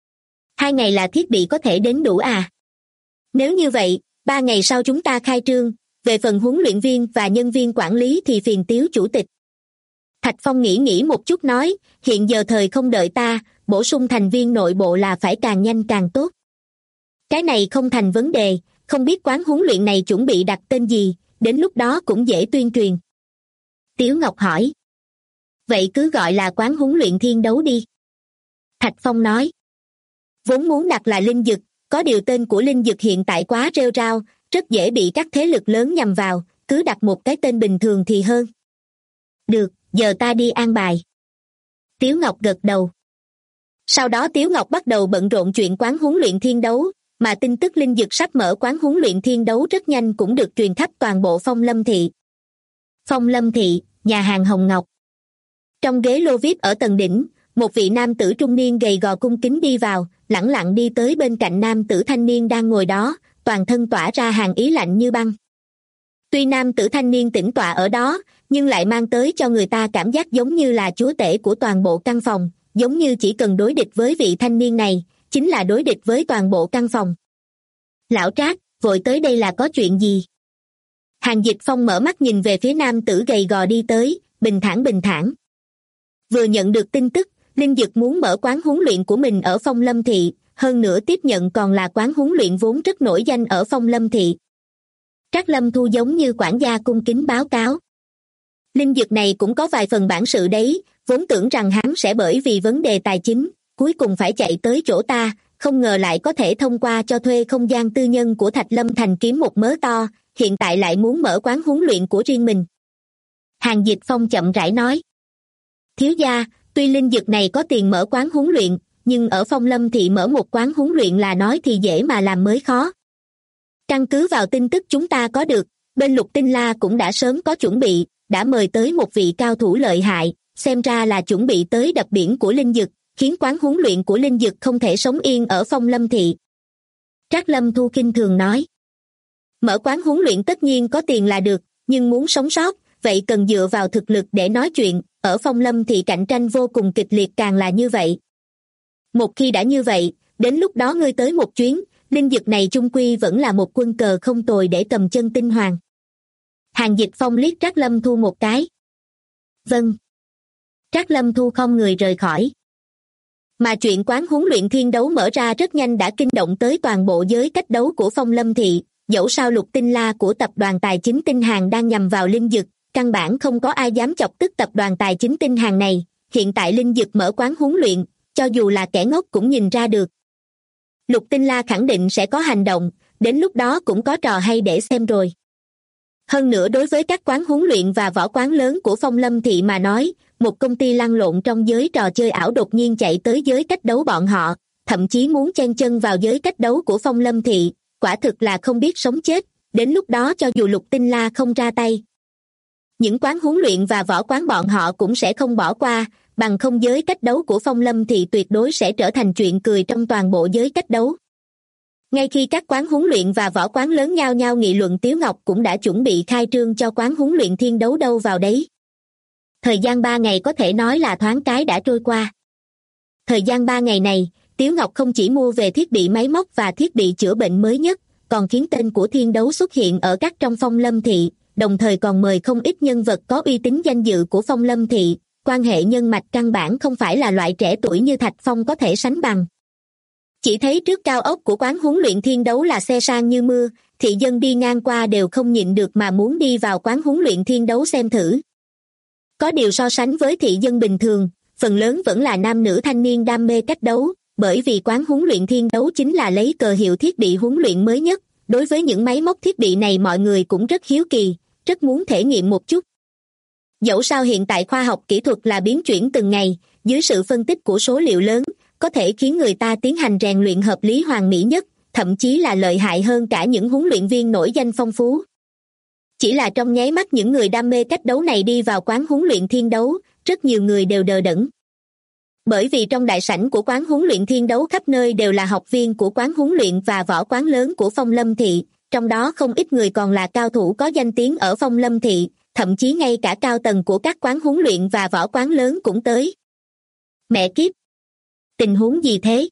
2 ngày là thiết bị có thể đến đủ à? Nếu như vậy, 3 ngày sau chúng ta khai trương, về phần huấn luyện viên và nhân viên quản lý thì phiền Tiếu chủ tịch. Thạch Phong nghĩ một chút nói, hiện giờ thời không đợi ta, bổ sung thành viên nội bộ là phải càng nhanh càng tốt. Cái này không thành vấn đề, không biết quán huấn luyện này chuẩn bị đặt tên gì, đến lúc đó cũng dễ tuyên truyền. Tiếu Ngọc hỏi. Vậy cứ gọi là quán huấn luyện thiên đấu đi. Thạch Phong nói. Vốn muốn đặt là Linh Dực, có điều tên của Linh Dực hiện tại quá rêu rao, rất dễ bị các thế lực lớn nhằm vào, cứ đặt một cái tên bình thường thì hơn. Được, giờ ta đi an bài. Tiếu Ngọc gật đầu. Sau đó Tiếu Ngọc bắt đầu bận rộn chuyện quán huấn luyện thiên đấu, mà tin tức Linh Dực sắp mở quán huấn luyện thiên đấu rất nhanh cũng được truyền khắp toàn bộ Phong Lâm Thị. Phong Lâm Thị, nhà hàng Hồng Ngọc. Trong ghế lô VIP ở tầng đỉnh, một vị nam tử trung niên gầy gò cung kính đi vào, lẳng lặng đi tới bên cạnh nam tử thanh niên đang ngồi đó, toàn thân tỏa ra hàn ý lạnh như băng. Tuy nam tử thanh niên tĩnh tọa ở đó, nhưng lại mang tới cho người ta cảm giác giống như là chúa tể của toàn bộ căn phòng, giống như chỉ cần đối địch với vị thanh niên này, chính là đối địch với toàn bộ căn phòng. Lão Trác, vội tới đây là có chuyện gì? Hàn Dịch Phong mở mắt nhìn về phía nam tử gầy gò đi tới, bình thản. Vừa nhận được tin tức, Linh Dực muốn mở quán huấn luyện của mình ở Phong Lâm Thị, hơn nữa tiếp nhận còn là quán huấn luyện vốn rất nổi danh ở Phong Lâm Thị. Trác Lâm Thu giống như quản gia cung kính báo cáo. Linh Dực này cũng có vài phần bản sự đấy, vốn tưởng rằng hắn sẽ bởi vì vấn đề tài chính, cuối cùng phải chạy tới chỗ ta, không ngờ lại có thể thông qua cho thuê không gian tư nhân của Thạch Lâm Thành kiếm một mớ to, hiện tại lại muốn mở quán huấn luyện của riêng mình. Hàn Dịch Phong chậm rãi nói. Thiếu gia, tuy linh dực này có tiền mở quán huấn luyện, nhưng ở Phong Lâm Thị mở một quán huấn luyện là nói thì dễ mà làm mới khó. Căn cứ vào tin tức chúng ta có được, bên Lục Tinh La cũng đã sớm có chuẩn bị, đã mời tới một vị cao thủ lợi hại, xem ra là chuẩn bị tới đập biển của linh dực, khiến quán huấn luyện của linh dực không thể sống yên ở Phong Lâm Thị. Trác Lâm Thu khinh thường nói. Mở quán huấn luyện tất nhiên có tiền là được, nhưng muốn sống sót, vậy cần dựa vào thực lực để nói chuyện, ở Phong Lâm Thị cạnh tranh vô cùng kịch liệt càng là như vậy. Một khi đã như vậy, đến lúc đó ngươi tới một chuyến, linh dực này chung quy vẫn là một quân cờ không tồi để cầm chân tinh hoàng. Hàn Dịch Phong liếc Trác Lâm Thu một cái. Vâng. Trác Lâm Thu không người rời khỏi. Mà chuyện quán huấn luyện thiên đấu mở ra rất nhanh đã kinh động tới toàn bộ giới cách đấu của Phong Lâm Thị, dẫu sao Lục Tinh La của tập đoàn tài chính Tinh Hàn đang nhằm vào linh dực, căn bản không có ai dám chọc tức tập đoàn tài chính Tinh Hàn này, hiện tại linh dực mở quán huấn luyện, cho dù là kẻ ngốc cũng nhìn ra được. Lục Tinh La khẳng định sẽ có hành động, đến lúc đó cũng có trò hay để xem rồi. Hơn nữa đối với các quán huấn luyện và võ quán lớn của Phong Lâm Thị mà nói, một công ty lăn lộn trong giới trò chơi ảo đột nhiên chạy tới giới cách đấu bọn họ, thậm chí muốn chen chân vào giới cách đấu của Phong Lâm Thị, quả thực là không biết sống chết, đến lúc đó cho dù Lục Tinh La không ra tay. Những quán huấn luyện và võ quán bọn họ cũng sẽ không bỏ qua, bằng không giới cách đấu của Phong Lâm Thị tuyệt đối sẽ trở thành chuyện cười trong toàn bộ giới cách đấu. Ngay khi các quán huấn luyện và võ quán lớn nhao nhao nghị luận, Tiếu Ngọc cũng đã chuẩn bị khai trương cho quán huấn luyện thiên đấu đâu vào đấy. Thời gian 3 ngày có thể nói là thoáng cái đã trôi qua. Thời gian 3 ngày này, Tiếu Ngọc không chỉ mua về thiết bị máy móc và thiết bị chữa bệnh mới nhất, còn khiến tên của thiên đấu xuất hiện ở các trong Phong Lâm Thị, đồng thời còn mời không ít nhân vật có uy tín danh dự của Phong Lâm Thị, quan hệ nhân mạch căn bản không phải là loại trẻ tuổi như Thạch Phong có thể sánh bằng. Chỉ thấy trước cao ốc của quán huấn luyện thiên đấu là xe sang như mưa, thị dân đi ngang qua đều không nhịn được mà muốn đi vào quán huấn luyện thiên đấu xem thử. Có điều so sánh với thị dân bình thường, phần lớn vẫn là nam nữ thanh niên đam mê cách đấu, bởi vì quán huấn luyện thiên đấu chính là lấy cờ hiệu thiết bị huấn luyện mới nhất, đối với những máy móc thiết bị này mọi người cũng rất hiếu kỳ, rất muốn thể nghiệm một chút. Dẫu sao hiện tại khoa học kỹ thuật là biến chuyển từng ngày, dưới sự phân tích của số liệu lớn, có thể khiến người ta tiến hành rèn luyện hợp lý hoàn mỹ nhất, thậm chí là lợi hại hơn cả những huấn luyện viên nổi danh phong phú. Chỉ là trong nháy mắt những người đam mê cách đấu này đi vào quán huấn luyện thiên đấu, rất nhiều người đều đờ đẫn. Bởi vì trong đại sảnh của quán huấn luyện thiên đấu khắp nơi đều là học viên của quán huấn luyện và võ quán lớn của Phong Lâm Thị, trong đó không ít người còn là cao thủ có danh tiếng ở Phong Lâm Thị, thậm chí ngay cả cao tầng của các quán huấn luyện và võ quán lớn cũng tới. Mẹ kiếp! Tình huống gì thế?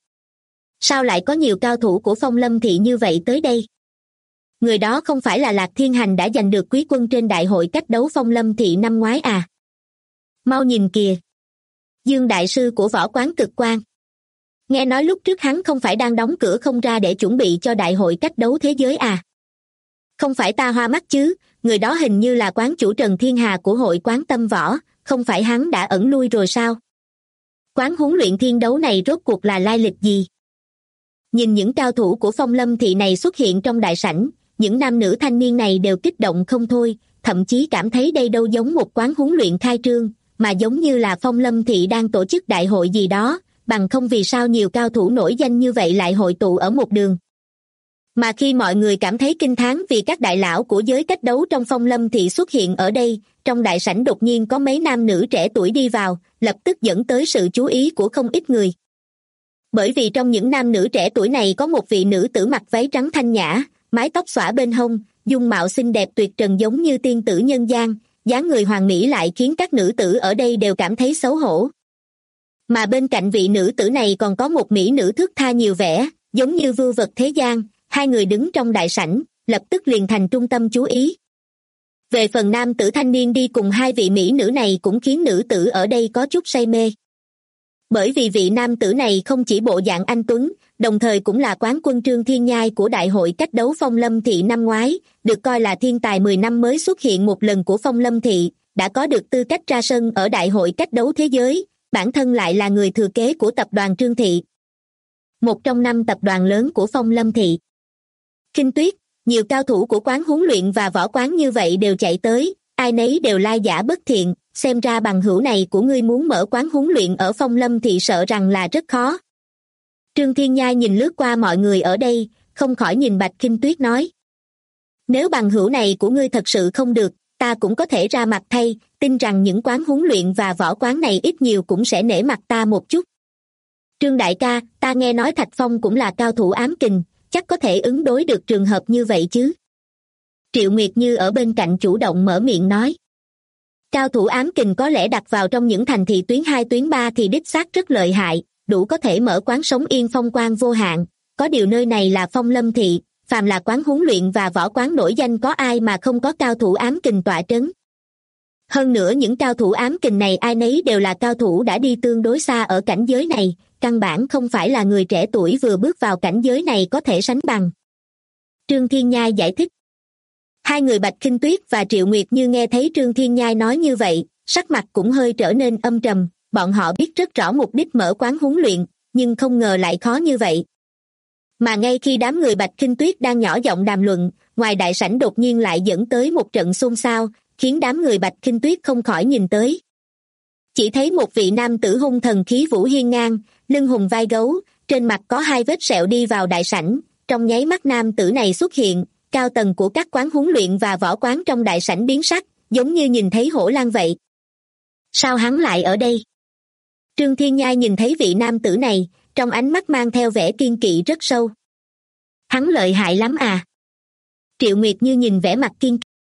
Sao lại có nhiều cao thủ của Phong Lâm Thị như vậy tới đây? Người đó không phải là Lạc Thiên Hành đã giành được quý quân trên đại hội cách đấu Phong Lâm Thị năm ngoái à? Mau nhìn kìa! Dương đại sư của võ quán Cực Quang. Nghe nói lúc trước hắn không phải đang đóng cửa không ra để chuẩn bị cho đại hội cách đấu thế giới à? Không phải ta hoa mắt chứ, người đó hình như là quán chủ Trần Thiên Hà của hội quán Tâm Võ, không phải hắn đã ẩn lui rồi sao? Quán huấn luyện thiên đấu này rốt cuộc là lai lịch gì? Nhìn những cao thủ của Phong Lâm Thị này xuất hiện trong đại sảnh, những nam nữ thanh niên này đều kích động không thôi, thậm chí cảm thấy đây đâu giống một quán huấn luyện khai trương, mà giống như là Phong Lâm Thị đang tổ chức đại hội gì đó, bằng không vì sao nhiều cao thủ nổi danh như vậy lại hội tụ ở một đường. Mà khi mọi người cảm thấy kinh thán vì các đại lão của giới cách đấu trong Phong Lâm Thị xuất hiện ở đây, trong đại sảnh đột nhiên có mấy nam nữ trẻ tuổi đi vào, lập tức dẫn tới sự chú ý của không ít người. Bởi vì trong những nam nữ trẻ tuổi này có một vị nữ tử mặc váy trắng thanh nhã, mái tóc xõa bên hông, dung mạo xinh đẹp tuyệt trần giống như tiên tử nhân gian, dáng người hoàn mỹ lại khiến các nữ tử ở đây đều cảm thấy xấu hổ. Mà bên cạnh vị nữ tử này còn có một mỹ nữ thước tha nhiều vẻ, giống như vưu vật thế gian, hai người đứng trong đại sảnh, lập tức liền thành trung tâm chú ý. Về phần nam tử thanh niên đi cùng hai vị mỹ nữ này cũng khiến nữ tử ở đây có chút say mê. Bởi vì vị nam tử này không chỉ bộ dạng anh tuấn, đồng thời cũng là quán quân Trương Thiên Nhai của đại hội cách đấu Phong Lâm Thị năm ngoái, được coi là thiên tài 10 năm mới xuất hiện một lần của Phong Lâm Thị, đã có được tư cách ra sân ở đại hội cách đấu thế giới, bản thân lại là người thừa kế của tập đoàn Trương Thị, một trong 5 tập đoàn lớn của Phong Lâm Thị. Kinh Tuyết, nhiều cao thủ của quán huấn luyện và võ quán như vậy đều chạy tới, ai nấy đều lai giả bất thiện, xem ra bằng hữu này của ngươi muốn mở quán huấn luyện ở Phong Lâm Thị sợ rằng là rất khó. Trương Thiên Nhai nhìn lướt qua mọi người ở đây, không khỏi nhìn Bạch Kinh Tuyết nói. Nếu bằng hữu này của ngươi thật sự không được, ta cũng có thể ra mặt thay, tin rằng những quán huấn luyện và võ quán này ít nhiều cũng sẽ nể mặt ta một chút. Trương đại ca, ta nghe nói Thạch Phong cũng là cao thủ ám kình, chắc có thể ứng đối được trường hợp như vậy chứ. Triệu Nguyệt Như ở bên cạnh chủ động mở miệng nói. Cao thủ ám kình có lẽ đặt vào trong những thành thị tuyến 2 tuyến 3 thì đích xác rất lợi hại, đủ có thể mở quán sống yên phong quang vô hạn. Có điều nơi này là Phong Lâm Thị, phàm là quán huấn luyện và võ quán nổi danh có ai mà không có cao thủ ám kình tọa trấn. Hơn nữa những cao thủ ám kình này ai nấy đều là cao thủ đã đi tương đối xa ở cảnh giới này, căn bản không phải là người trẻ tuổi vừa bước vào cảnh giới này có thể sánh bằng. Trương Thiên Nhai giải thích. Hai người Bạch Kinh Tuyết và Triệu Nguyệt Như nghe thấy Trương Thiên Nhai nói như vậy, sắc mặt cũng hơi trở nên âm trầm, bọn họ biết rất rõ mục đích mở quán huấn luyện, nhưng không ngờ lại khó như vậy. Mà ngay khi đám người Bạch Kinh Tuyết đang nhỏ giọng đàm luận, ngoài đại sảnh đột nhiên lại dẫn tới một trận xôn xao, khiến đám người Bạch Kinh Tuyết không khỏi nhìn tới. Chỉ thấy một vị nam tử hung thần khí vũ hiên ngang, lưng hùng vai gấu, trên mặt có 2 vết sẹo đi vào đại sảnh, trong nháy mắt nam tử này xuất hiện, cao tầng của các quán huấn luyện và võ quán trong đại sảnh biến sắc, giống như nhìn thấy hổ lang vậy. Sao hắn lại ở đây? Trương Thiên Nhai nhìn thấy vị nam tử này, trong ánh mắt mang theo vẻ kiên kỵ rất sâu. Hắn lợi hại lắm à? Triệu Nguyệt Như nhìn vẻ mặt kiên kỵ.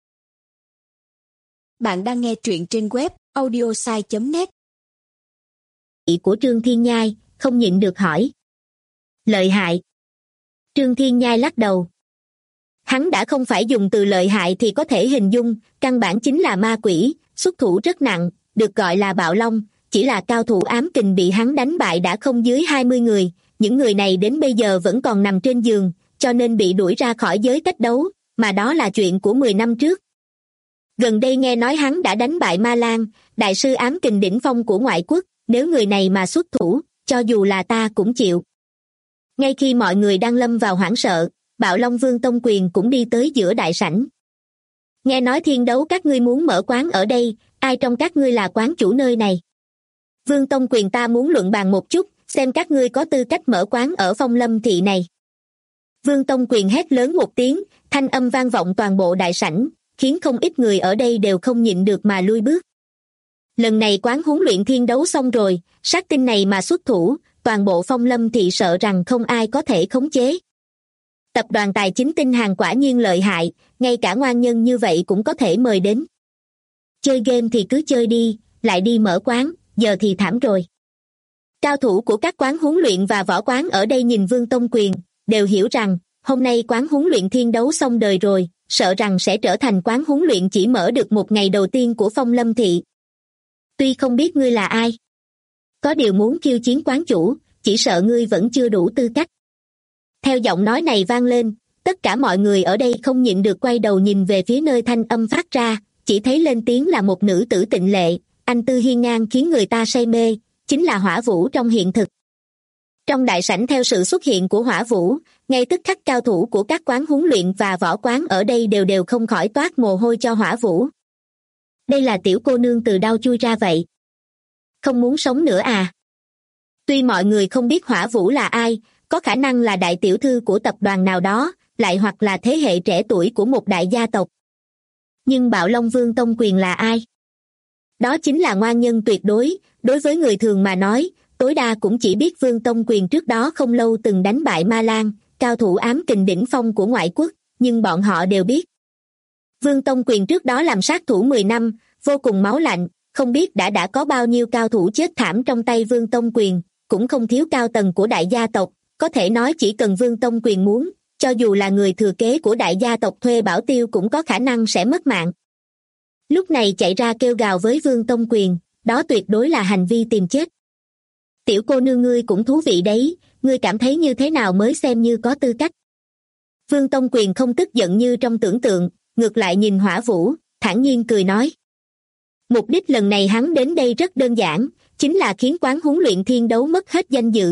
Bạn đang nghe truyện trên web audiosai.net. Của Trương Thiên Nhai, không nhịn được hỏi. Lợi hại. Trương Thiên Nhai lắc đầu. Hắn đã không phải dùng từ lợi hại thì có thể hình dung, căn bản chính là ma quỷ, xuất thủ rất nặng, được gọi là bạo long, chỉ là cao thủ ám kình bị hắn đánh bại đã không dưới 20 người, những người này đến bây giờ vẫn còn nằm trên giường, cho nên bị đuổi ra khỏi giới cách đấu, mà đó là chuyện của 10 năm trước. Gần đây nghe nói hắn đã đánh bại Ma Lan, đại sư ám kình đỉnh phong của ngoại quốc, nếu người này mà xuất thủ, cho dù là ta cũng chịu. Ngay khi mọi người đang lâm vào hoảng sợ, Bạo Long Vương Tông Quyền cũng đi tới giữa đại sảnh. Nghe nói Thiên Đấu các ngươi muốn mở quán ở đây, ai trong các ngươi là quán chủ nơi này? Vương Tông Quyền ta muốn luận bàn một chút, xem các ngươi có tư cách mở quán ở Phong Lâm Thị này. Vương Tông Quyền hét lớn một tiếng, thanh âm vang vọng toàn bộ đại sảnh, khiến không ít người ở đây đều không nhịn được mà lui bước. Lần này quán huấn luyện Thiên Đấu xong rồi, sát tinh này mà xuất thủ, toàn bộ Phong Lâm Thị sợ rằng không ai có thể khống chế. Tập đoàn tài chính Tinh Hàn quả nhiên lợi hại, ngay cả ngoan nhân như vậy cũng có thể mời đến. Chơi game thì cứ chơi đi, lại đi mở quán, giờ thì thảm rồi. Cao thủ của các quán huấn luyện và võ quán ở đây nhìn Vương Tông Quyền, đều hiểu rằng, hôm nay quán huấn luyện Thiên Đấu xong đời rồi, sợ rằng sẽ trở thành quán huấn luyện chỉ mở được một ngày đầu tiên của Phong Lâm Thị. Tuy không biết ngươi là ai, có điều muốn khiêu chiến quán chủ, chỉ sợ ngươi vẫn chưa đủ tư cách. Theo giọng nói này vang lên, tất cả mọi người ở đây không nhịn được quay đầu nhìn về phía nơi thanh âm phát ra, chỉ thấy lên tiếng là một nữ tử tịnh lệ, anh tư hiên ngang khiến người ta say mê, chính là Hỏa Vũ trong hiện thực. Trong đại sảnh theo sự xuất hiện của Hỏa Vũ, ngay tức khắc cao thủ của các quán huấn luyện và võ quán ở đây đều không khỏi toát mồ hôi cho Hỏa Vũ. Đây là tiểu cô nương từ đâu chui ra vậy? Không muốn sống nữa à? Tuy mọi người không biết Hỏa Vũ là ai, có khả năng là đại tiểu thư của tập đoàn nào đó, lại hoặc là thế hệ trẻ tuổi của một đại gia tộc. Nhưng Bạo Long Vương Tông Quyền là ai? Đó chính là ngoan nhân tuyệt đối, đối với người thường mà nói, tối đa cũng chỉ biết Vương Tông Quyền trước đó không lâu từng đánh bại Ma Lan, cao thủ ám kình đỉnh phong của ngoại quốc, nhưng bọn họ đều biết. Vương Tông Quyền trước đó làm sát thủ 10 năm, vô cùng máu lạnh, không biết đã có bao nhiêu cao thủ chết thảm trong tay Vương Tông Quyền, cũng không thiếu cao tầng của đại gia tộc, có thể nói chỉ cần Vương Tông Quyền muốn, cho dù là người thừa kế của đại gia tộc thuê bảo tiêu cũng có khả năng sẽ mất mạng. Lúc này chạy ra kêu gào với Vương Tông Quyền, đó tuyệt đối là hành vi tìm chết. Tiểu cô nương ngươi cũng thú vị đấy, ngươi cảm thấy như thế nào mới xem như có tư cách? Vương Tông Quyền không tức giận như trong tưởng tượng, ngược lại nhìn Hỏa Vũ, thản nhiên cười nói. Mục đích lần này hắn đến đây rất đơn giản, chính là khiến quán huấn luyện Thiên Đấu mất hết danh dự.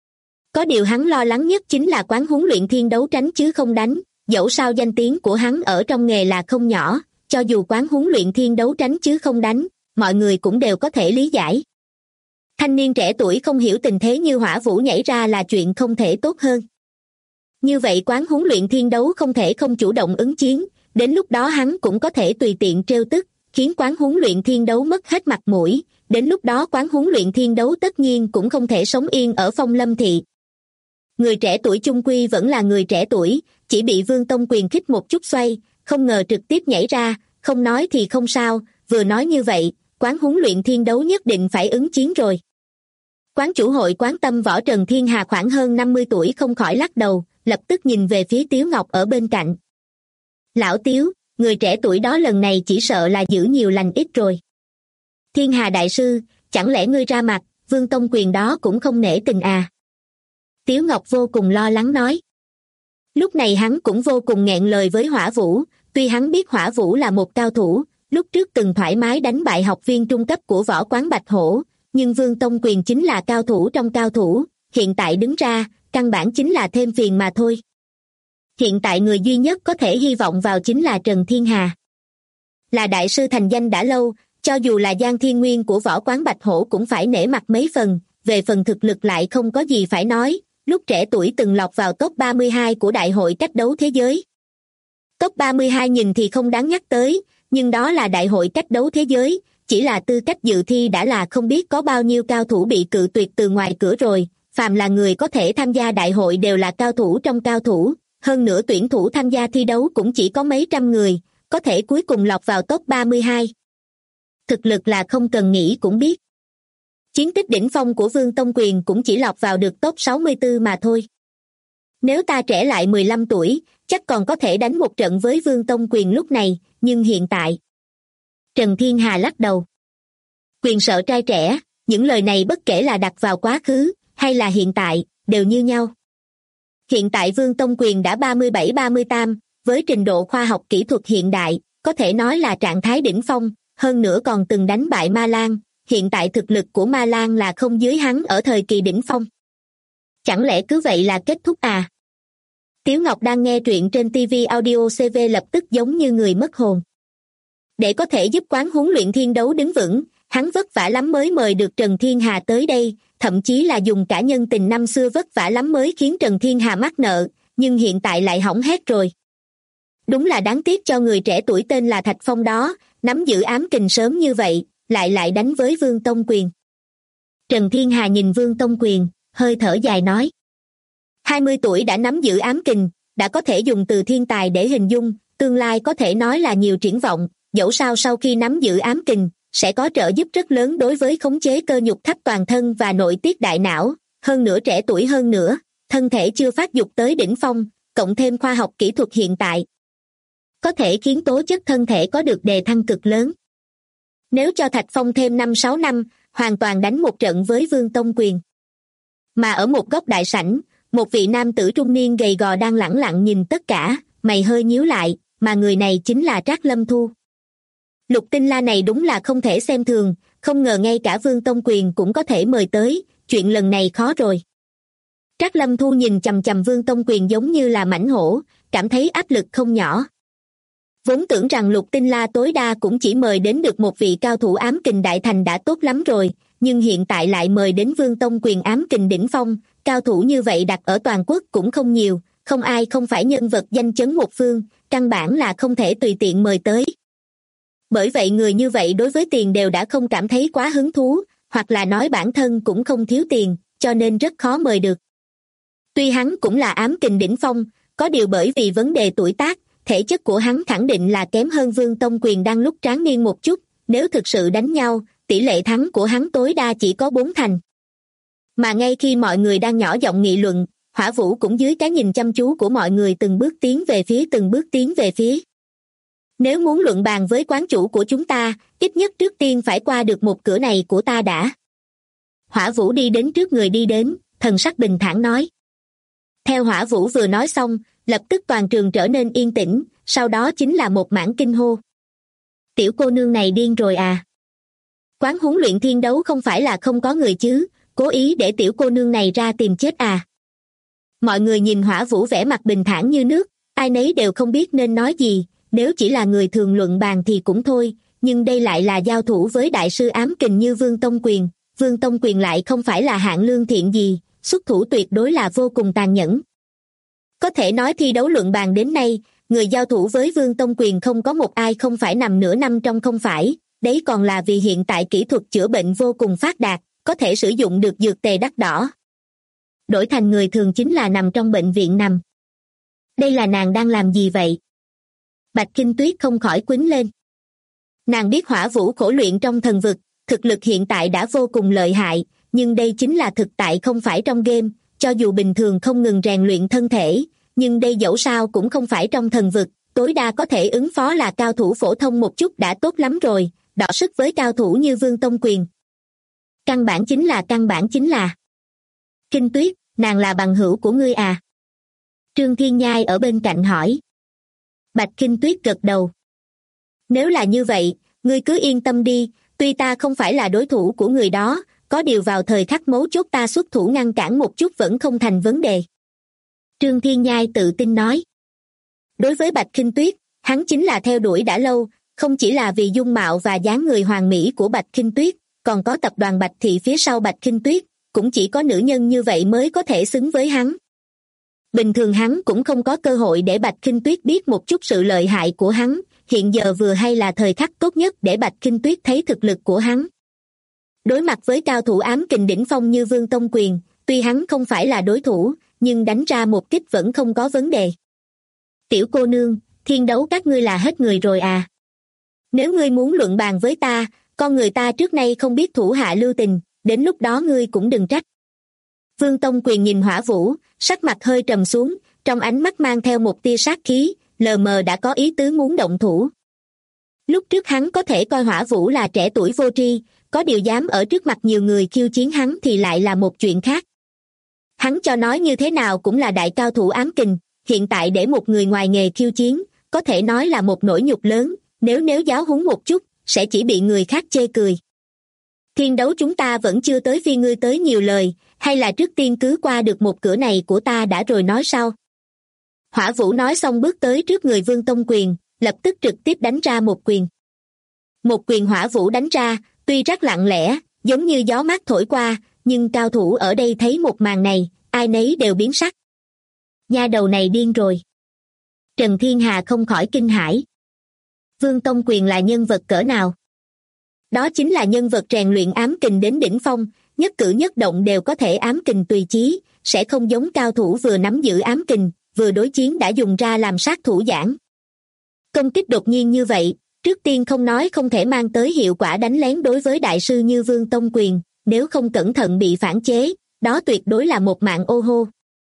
Có điều hắn lo lắng nhất chính là quán huấn luyện Thiên Đấu tránh chứ không đánh, dẫu sao danh tiếng của hắn ở trong nghề là không nhỏ, cho dù quán huấn luyện Thiên Đấu tránh chứ không đánh, mọi người cũng đều có thể lý giải. Thanh niên trẻ tuổi không hiểu tình thế như Hỏa Vũ nhảy ra là chuyện không thể tốt hơn. Như vậy quán huấn luyện thiên đấu không thể không chủ động ứng chiến, đến lúc đó hắn cũng có thể tùy tiện trêu tức, khiến quán huấn luyện thiên đấu mất hết mặt mũi, đến lúc đó quán huấn luyện thiên đấu tất nhiên cũng không thể sống yên ở Phong Lâm Thị. Người trẻ tuổi chung quy vẫn là người trẻ tuổi, chỉ bị Vương Tông Quyền khích một chút xoay, không ngờ trực tiếp nhảy ra, không nói thì không sao, vừa nói như vậy, quán huấn luyện thiên đấu nhất định phải ứng chiến rồi. Quán chủ hội Quán Tâm Võ Trần Thiên Hà khoảng hơn 50 tuổi không khỏi lắc đầu, lập tức nhìn về phía Tiếu Ngọc ở bên cạnh. Lão Tiếu, người trẻ tuổi đó lần này chỉ sợ là giữ nhiều lành ít rồi. Thiên Hà đại sư, chẳng lẽ ngươi ra mặt, Vương Tông Quyền đó cũng không nể tình à? Tiếu Ngọc vô cùng lo lắng nói. Lúc này hắn cũng vô cùng nghẹn lời với Hỏa Vũ, tuy hắn biết Hỏa Vũ là một cao thủ, lúc trước từng thoải mái đánh bại học viên trung cấp của võ quán Bạch Hổ, nhưng Vương Tông Quyền chính là cao thủ trong cao thủ, hiện tại đứng ra, căn bản chính là thêm phiền mà thôi. Hiện tại người duy nhất có thể hy vọng vào chính là Trần Thiên Hà. Là đại sư thành danh đã lâu, cho dù là Giang Thiên Nguyên của võ quán Bạch Hổ cũng phải nể mặt mấy phần, về phần thực lực lại không có gì phải nói, lúc trẻ tuổi từng lọt vào top 32 của Đại hội cách đấu thế giới. Top 32 nhìn thì không đáng nhắc tới, nhưng đó là Đại hội cách đấu thế giới, chỉ là tư cách dự thi đã là không biết có bao nhiêu cao thủ bị cự tuyệt từ ngoài cửa rồi, phàm là người có thể tham gia đại hội đều là cao thủ trong cao thủ, hơn nữa tuyển thủ tham gia thi đấu cũng chỉ có mấy trăm người, có thể cuối cùng lọt vào top 32. Thực lực là không cần nghĩ cũng biết. Chiến tích đỉnh phong của Vương Tông Quyền cũng chỉ lọt vào được top 64 mà thôi. Nếu ta trẻ lại 15 tuổi, chắc còn có thể đánh một trận với Vương Tông Quyền lúc này, nhưng hiện tại... Trần Thiên Hà lắc đầu. Quyền sợ trai trẻ, những lời này bất kể là đặt vào quá khứ, hay là hiện tại, đều như nhau. Hiện tại Vương Tông Quyền đã 37-38, với trình độ khoa học kỹ thuật hiện đại, có thể nói là trạng thái đỉnh phong, hơn nữa còn từng đánh bại Ma Lan, hiện tại thực lực của Ma Lan là không dưới hắn ở thời kỳ đỉnh phong. Chẳng lẽ cứ vậy là kết thúc à? Tiếu Ngọc đang nghe truyện trên TV Audio CV lập tức giống như người mất hồn. Để có thể giúp quán huấn luyện thiên đấu đứng vững, hắn vất vả lắm mới mời được Trần Thiên Hà tới đây, thậm chí là dùng cả nhân tình năm xưa vất vả lắm mới khiến Trần Thiên Hà mắc nợ, nhưng hiện tại lại hỏng hết rồi. Đúng là đáng tiếc cho người trẻ tuổi tên là Thạch Phong đó, nắm giữ ám kình sớm như vậy, lại đánh với Vương Tông Quyền. Trần Thiên Hà nhìn Vương Tông Quyền, hơi thở dài nói. 20 tuổi đã nắm giữ ám kình, đã có thể dùng từ thiên tài để hình dung, tương lai có thể nói là nhiều triển vọng, dẫu sao sau khi nắm giữ ám kình, sẽ có trợ giúp rất lớn đối với khống chế cơ nhục thấp toàn thân và nội tiết đại não, hơn nữa trẻ tuổi hơn nữa, thân thể chưa phát dục tới đỉnh phong, cộng thêm khoa học kỹ thuật hiện tại. Có thể khiến tố chất thân thể có được đề thăng cực lớn. Nếu cho Thạch Phong thêm 5-6 năm, hoàn toàn đánh một trận với Vương Tông Quyền. Mà ở một góc đại sảnh, một vị nam tử trung niên gầy gò đang lẳng lặng nhìn tất cả, mày hơi nhíu lại, mà người này chính là Trác Lâm Thu. Lục Tinh La này đúng là không thể xem thường, không ngờ ngay cả Vương Tông Quyền cũng có thể mời tới, chuyện lần này khó rồi. Trác Lâm Thu nhìn chằm chằm Vương Tông Quyền giống như là mãnh hổ, cảm thấy áp lực không nhỏ. Vốn tưởng rằng Lục Tinh La tối đa cũng chỉ mời đến được một vị cao thủ ám kình đại thành đã tốt lắm rồi, nhưng hiện tại lại mời đến Vương Tông Quyền ám kình đỉnh phong, cao thủ như vậy đặt ở toàn quốc cũng không nhiều, không ai không phải nhân vật danh chấn một phương, căn bản là không thể tùy tiện mời tới. Bởi vậy người như vậy đối với tiền đều đã không cảm thấy quá hứng thú, hoặc là nói bản thân cũng không thiếu tiền, cho nên rất khó mời được. Tuy hắn cũng là ám kình đỉnh phong, có điều bởi vì vấn đề tuổi tác, thể chất của hắn khẳng định là kém hơn Vương Tông Quyền đang lúc tráng niên một chút, nếu thực sự đánh nhau, tỷ lệ thắng của hắn tối đa chỉ có 4 thành. Mà ngay khi mọi người đang nhỏ giọng nghị luận, Hỏa Vũ cũng dưới cái nhìn chăm chú của mọi người từng bước tiến về phía. Nếu muốn luận bàn với quán chủ của chúng ta, ít nhất trước tiên phải qua được một cửa này của ta đã. Hỏa Vũ đi đến trước người đi đến, thần sắc bình thản nói. Theo Hỏa Vũ vừa nói xong, lập tức toàn trường trở nên yên tĩnh, sau đó chính là một mảng kinh hô. Tiểu cô nương này điên rồi à? Quán huấn luyện thiên đấu không phải là không có người chứ, cố ý để tiểu cô nương này ra tìm chết à? Mọi người nhìn Hỏa Vũ vẻ mặt bình thản như nước, ai nấy đều không biết nên nói gì, nếu chỉ là người thường luận bàn thì cũng thôi, nhưng đây lại là giao thủ với đại sư ám kình như Vương Tông Quyền. Vương Tông Quyền lại không phải là hạng lương thiện gì, xuất thủ tuyệt đối là vô cùng tàn nhẫn. Có thể nói thi đấu luận bàn đến nay, người giao thủ với Vương Tông Quyền không có một ai không phải nằm nửa năm trong không phải, đấy còn là vì hiện tại kỹ thuật chữa bệnh vô cùng phát đạt, có thể sử dụng được dược tề đắt đỏ. Đổi thành người thường chính là nằm trong bệnh viện nằm. Đây là nàng đang làm gì vậy? Bạch Kinh Tuyết không khỏi quýnh lên. Nàng biết Hỏa Vũ khổ luyện trong thần vực, thực lực hiện tại đã vô cùng lợi hại, nhưng đây chính là thực tại không phải trong game, cho dù bình thường không ngừng rèn luyện thân thể, nhưng đây dẫu sao cũng không phải trong thần vực, tối đa có thể ứng phó là cao thủ phổ thông một chút đã tốt lắm rồi, đọ sức với cao thủ như Vương Tông Quyền. Căn bản chính là. Kinh Tuyết, nàng là bằng hữu của ngươi à? Trương Thiên Nhai ở bên cạnh hỏi. Bạch Kinh Tuyết gật đầu. Nếu là như vậy, ngươi cứ yên tâm đi, tuy ta không phải là đối thủ của người đó, có điều vào thời khắc mấu chốt ta xuất thủ ngăn cản một chút vẫn không thành vấn đề. Trương Thiên Nhai tự tin nói. Đối với Bạch Kinh Tuyết, hắn chính là theo đuổi đã lâu, không chỉ là vì dung mạo và dáng người hoàn mỹ của Bạch Kinh Tuyết, còn có tập đoàn Bạch Thị phía sau Bạch Kinh Tuyết, cũng chỉ có nữ nhân như vậy mới có thể xứng với hắn. Bình thường hắn cũng không có cơ hội để Bạch Kinh Tuyết biết một chút sự lợi hại của hắn, hiện giờ vừa hay là thời khắc tốt nhất để Bạch Kinh Tuyết thấy thực lực của hắn. Đối mặt với cao thủ ám kình đỉnh phong như Vương Tông Quyền, tuy hắn không phải là đối thủ, nhưng đánh ra một kích vẫn không có vấn đề. Tiểu cô nương, thiên đấu các ngươi là hết người rồi à? Nếu ngươi muốn luận bàn với ta, con người ta trước nay không biết thủ hạ lưu tình, đến lúc đó ngươi cũng đừng trách. Vương Tông Quyền nhìn Hỏa Vũ, sắc mặt hơi trầm xuống, trong ánh mắt mang theo một tia sát khí, lờ mờ đã có ý tứ muốn động thủ. Lúc trước hắn có thể coi Hỏa Vũ là trẻ tuổi vô tri, có điều dám ở trước mặt nhiều người khiêu chiến hắn thì lại là một chuyện khác. Hắn cho nói như thế nào cũng là đại cao thủ ám kình, hiện tại để một người ngoài nghề khiêu chiến, có thể nói là một nỗi nhục lớn, nếu giáo huấn một chút, sẽ chỉ bị người khác chê cười. Thiên đấu chúng ta vẫn chưa tới phiên ngươi tới nhiều lời, hay là trước tiên cứ qua được một cửa này của ta đã rồi nói sau. Hỏa Vũ nói xong bước tới trước người Vương Tông Quyền, lập tức trực tiếp đánh ra một quyền. Một quyền Hỏa Vũ đánh ra, tuy rất lặng lẽ, giống như gió mát thổi qua, nhưng cao thủ ở đây thấy một màn này, ai nấy đều biến sắc. Nha đầu này điên rồi. Trần Thiên Hà không khỏi kinh hãi. Vương Tông Quyền là nhân vật cỡ nào? Đó chính là nhân vật rèn luyện ám kình đến đỉnh phong, nhất cử nhất động đều có thể ám kình tùy chí, sẽ không giống cao thủ vừa nắm giữ ám kình, vừa đối chiến đã dùng ra làm sát thủ giảng. Công kích đột nhiên như vậy, trước tiên không nói không thể mang tới hiệu quả đánh lén đối với đại sư như Vương Tông Quyền, nếu không cẩn thận bị phản chế, đó tuyệt đối là một mạng ô hô.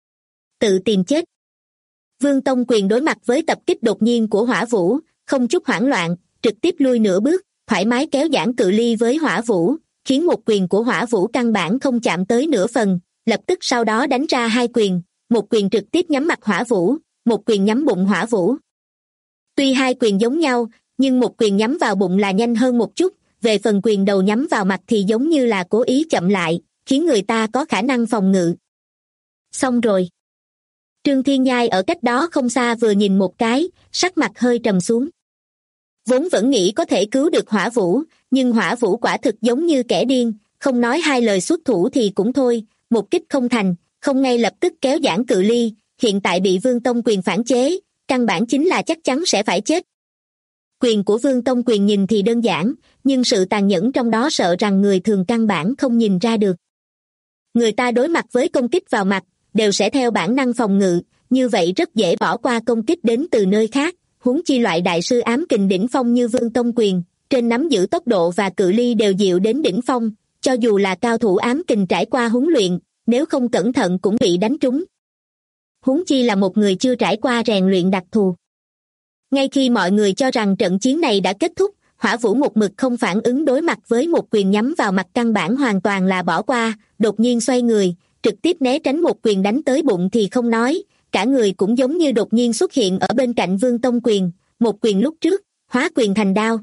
Tự tìm chết. Vương Tông Quyền đối mặt với tập kích đột nhiên của Hỏa Vũ, không chút hoảng loạn, trực tiếp lui nửa bước, thoải mái kéo giãn cự ly với Hỏa Vũ, khiến một quyền của Hỏa Vũ căn bản không chạm tới nửa phần, lập tức sau đó đánh ra hai quyền, một quyền trực tiếp nhắm mặt Hỏa Vũ, một quyền nhắm bụng Hỏa Vũ. Tuy hai quyền giống nhau, nhưng một quyền nhắm vào bụng là nhanh hơn một chút, về phần quyền đầu nhắm vào mặt thì giống như là cố ý chậm lại, khiến người ta có khả năng phòng ngự. Xong rồi. Trương Thiên Nhai ở cách đó không xa vừa nhìn một cái, sắc mặt hơi trầm xuống. Vốn vẫn nghĩ có thể cứu được Hỏa Vũ, nhưng Hỏa Vũ quả thực giống như kẻ điên, không nói hai lời xuất thủ thì cũng thôi, một kích không thành, không ngay lập tức kéo giãn cự ly, hiện tại bị Vương Tông Quyền phản chế, căn bản chính là chắc chắn sẽ phải chết. Quyền của Vương Tông Quyền nhìn thì đơn giản, nhưng sự tàn nhẫn trong đó sợ rằng người thường căn bản không nhìn ra được. Người ta đối mặt với công kích vào mặt, đều sẽ theo bản năng phòng ngự, như vậy rất dễ bỏ qua công kích đến từ nơi khác, huống chi loại đại sư ám kình đỉnh phong như Vương Tông Quyền, trên nắm giữ tốc độ và cự ly đều dịu đến đỉnh phong, cho dù là cao thủ ám kình trải qua huấn luyện, nếu không cẩn thận cũng bị đánh trúng. Huống chi là một người chưa trải qua rèn luyện đặc thù. Ngay khi mọi người cho rằng trận chiến này đã kết thúc, Hỏa Vũ một mực không phản ứng đối mặt với một quyền nhắm vào mặt căn bản hoàn toàn là bỏ qua, đột nhiên xoay người, trực tiếp né tránh một quyền đánh tới bụng thì không nói, cả người cũng giống như đột nhiên xuất hiện ở bên cạnh Vương Tông Quyền, một quyền lúc trước, hóa quyền thành đao.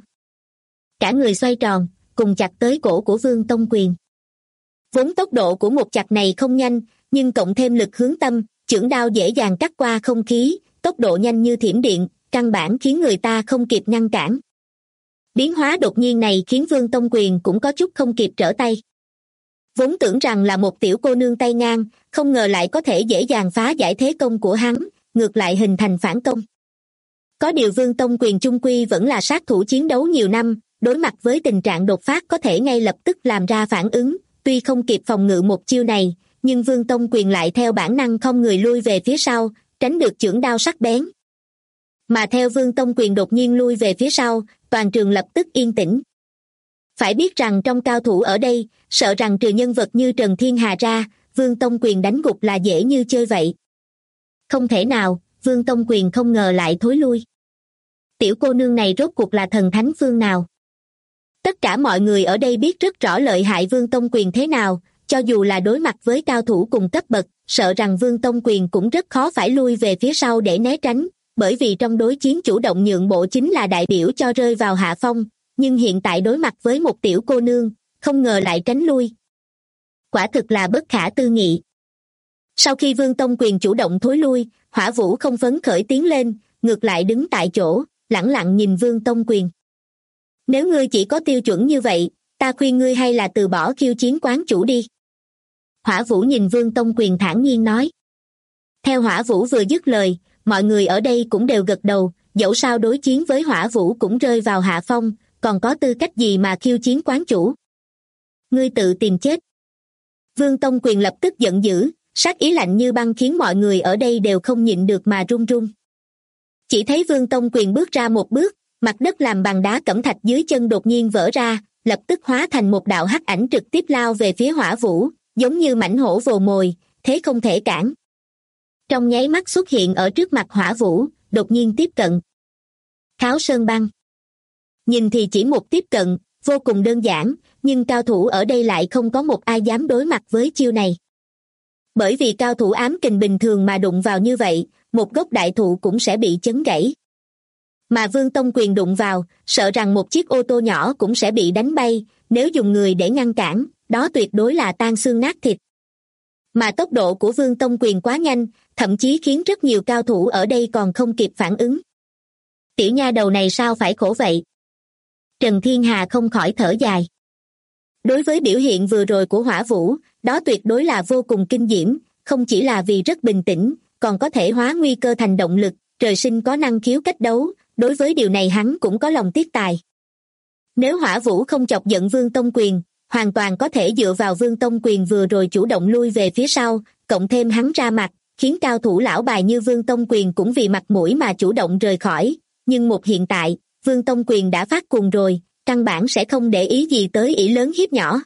Cả người xoay tròn, cùng chặt tới cổ của Vương Tông Quyền. Vốn tốc độ của một chặt này không nhanh, nhưng cộng thêm lực hướng tâm, chưởng đao dễ dàng cắt qua không khí, tốc độ nhanh như thiểm điện, căn bản khiến người ta không kịp ngăn cản. Biến hóa đột nhiên này khiến Vương Tông Quyền cũng có chút không kịp trở tay. Vốn tưởng rằng là một tiểu cô nương tay ngang, không ngờ lại có thể dễ dàng phá giải thế công của hắn, ngược lại hình thành phản công. Có điều Vương Tông Quyền chung quy vẫn là sát thủ chiến đấu nhiều năm, đối mặt với tình trạng đột phát có thể ngay lập tức làm ra phản ứng, tuy không kịp phòng ngự một chiêu này, nhưng Vương Tông Quyền lại theo bản năng không người lui về phía sau, tránh được chưởng đao sắc bén. Mà theo Vương Tông Quyền đột nhiên lui về phía sau, toàn trường lập tức yên tĩnh. Phải biết rằng trong cao thủ ở đây, sợ rằng trừ nhân vật như Trần Thiên Hà ra, Vương Tông Quyền đánh gục là dễ như chơi vậy. Không thể nào, Vương Tông Quyền không ngờ lại thối lui. Tiểu cô nương này rốt cuộc là thần thánh phương nào? Tất cả mọi người ở đây biết rất rõ lợi hại Vương Tông Quyền thế nào, cho dù là đối mặt với cao thủ cùng cấp bậc, sợ rằng Vương Tông Quyền cũng rất khó phải lui về phía sau để né tránh, bởi vì trong đối chiến chủ động nhượng bộ chính là đại biểu cho rơi vào hạ phong, nhưng hiện tại đối mặt với một tiểu cô nương, không ngờ lại tránh lui. Quả thực là bất khả tư nghị. Sau khi Vương Tông Quyền chủ động thối lui, Hỏa Vũ không phấn khởi tiến lên, ngược lại đứng tại chỗ, lẳng lặng nhìn Vương Tông Quyền. Nếu ngươi chỉ có tiêu chuẩn như vậy, ta khuyên ngươi hay là từ bỏ khiêu chiến quán chủ đi. Hỏa Vũ nhìn Vương Tông Quyền thản nhiên nói. Theo Hỏa Vũ vừa dứt lời, mọi người ở đây cũng đều gật đầu, dẫu sao đối chiến với Hỏa Vũ cũng rơi vào hạ phong, còn có tư cách gì mà khiêu chiến quán chủ. Ngươi tự tìm chết. Vương Tông Quyền lập tức giận dữ, sát ý lạnh như băng khiến mọi người ở đây đều không nhịn được mà run run. Chỉ thấy Vương Tông Quyền bước ra một bước, mặt đất làm bằng đá cẩm thạch dưới chân đột nhiên vỡ ra, lập tức hóa thành một đạo hắc ảnh trực tiếp lao về phía Hỏa Vũ, giống như mãnh hổ vồ mồi, thế không thể cản. Trong nháy mắt xuất hiện ở trước mặt Hỏa Vũ, đột nhiên tiếp cận. Kháo sơn băng. Nhìn thì chỉ một tiếp cận, vô cùng đơn giản, nhưng cao thủ ở đây lại không có một ai dám đối mặt với chiêu này. Bởi vì cao thủ ám kình bình thường mà đụng vào như vậy, một gốc đại thụ cũng sẽ bị chấn gãy. Mà Vương Tông Quyền đụng vào, sợ rằng một chiếc ô tô nhỏ cũng sẽ bị đánh bay, nếu dùng người để ngăn cản, đó tuyệt đối là tan xương nát thịt. Mà tốc độ của Vương Tông Quyền quá nhanh, thậm chí khiến rất nhiều cao thủ ở đây còn không kịp phản ứng. Tiểu nha đầu này sao phải khổ vậy? Trần Thiên Hà không khỏi thở dài. Đối với biểu hiện vừa rồi của Hỏa Vũ, đó tuyệt đối là vô cùng kinh diễm, không chỉ là vì rất bình tĩnh, còn có thể hóa nguy cơ thành động lực, trời sinh có năng khiếu cách đấu, đối với điều này hắn cũng có lòng tiếc tài. Nếu Hỏa Vũ không chọc giận Vương Tông Quyền, hoàn toàn có thể dựa vào Vương Tông Quyền vừa rồi chủ động lui về phía sau, cộng thêm hắn ra mặt, khiến cao thủ lão bài như Vương Tông Quyền cũng vì mặt mũi mà chủ động rời khỏi, nhưng một hiện tại, Vương Tông Quyền đã phát cuồng rồi, căn bản sẽ không để ý gì tới ỷ lớn hiếp nhỏ.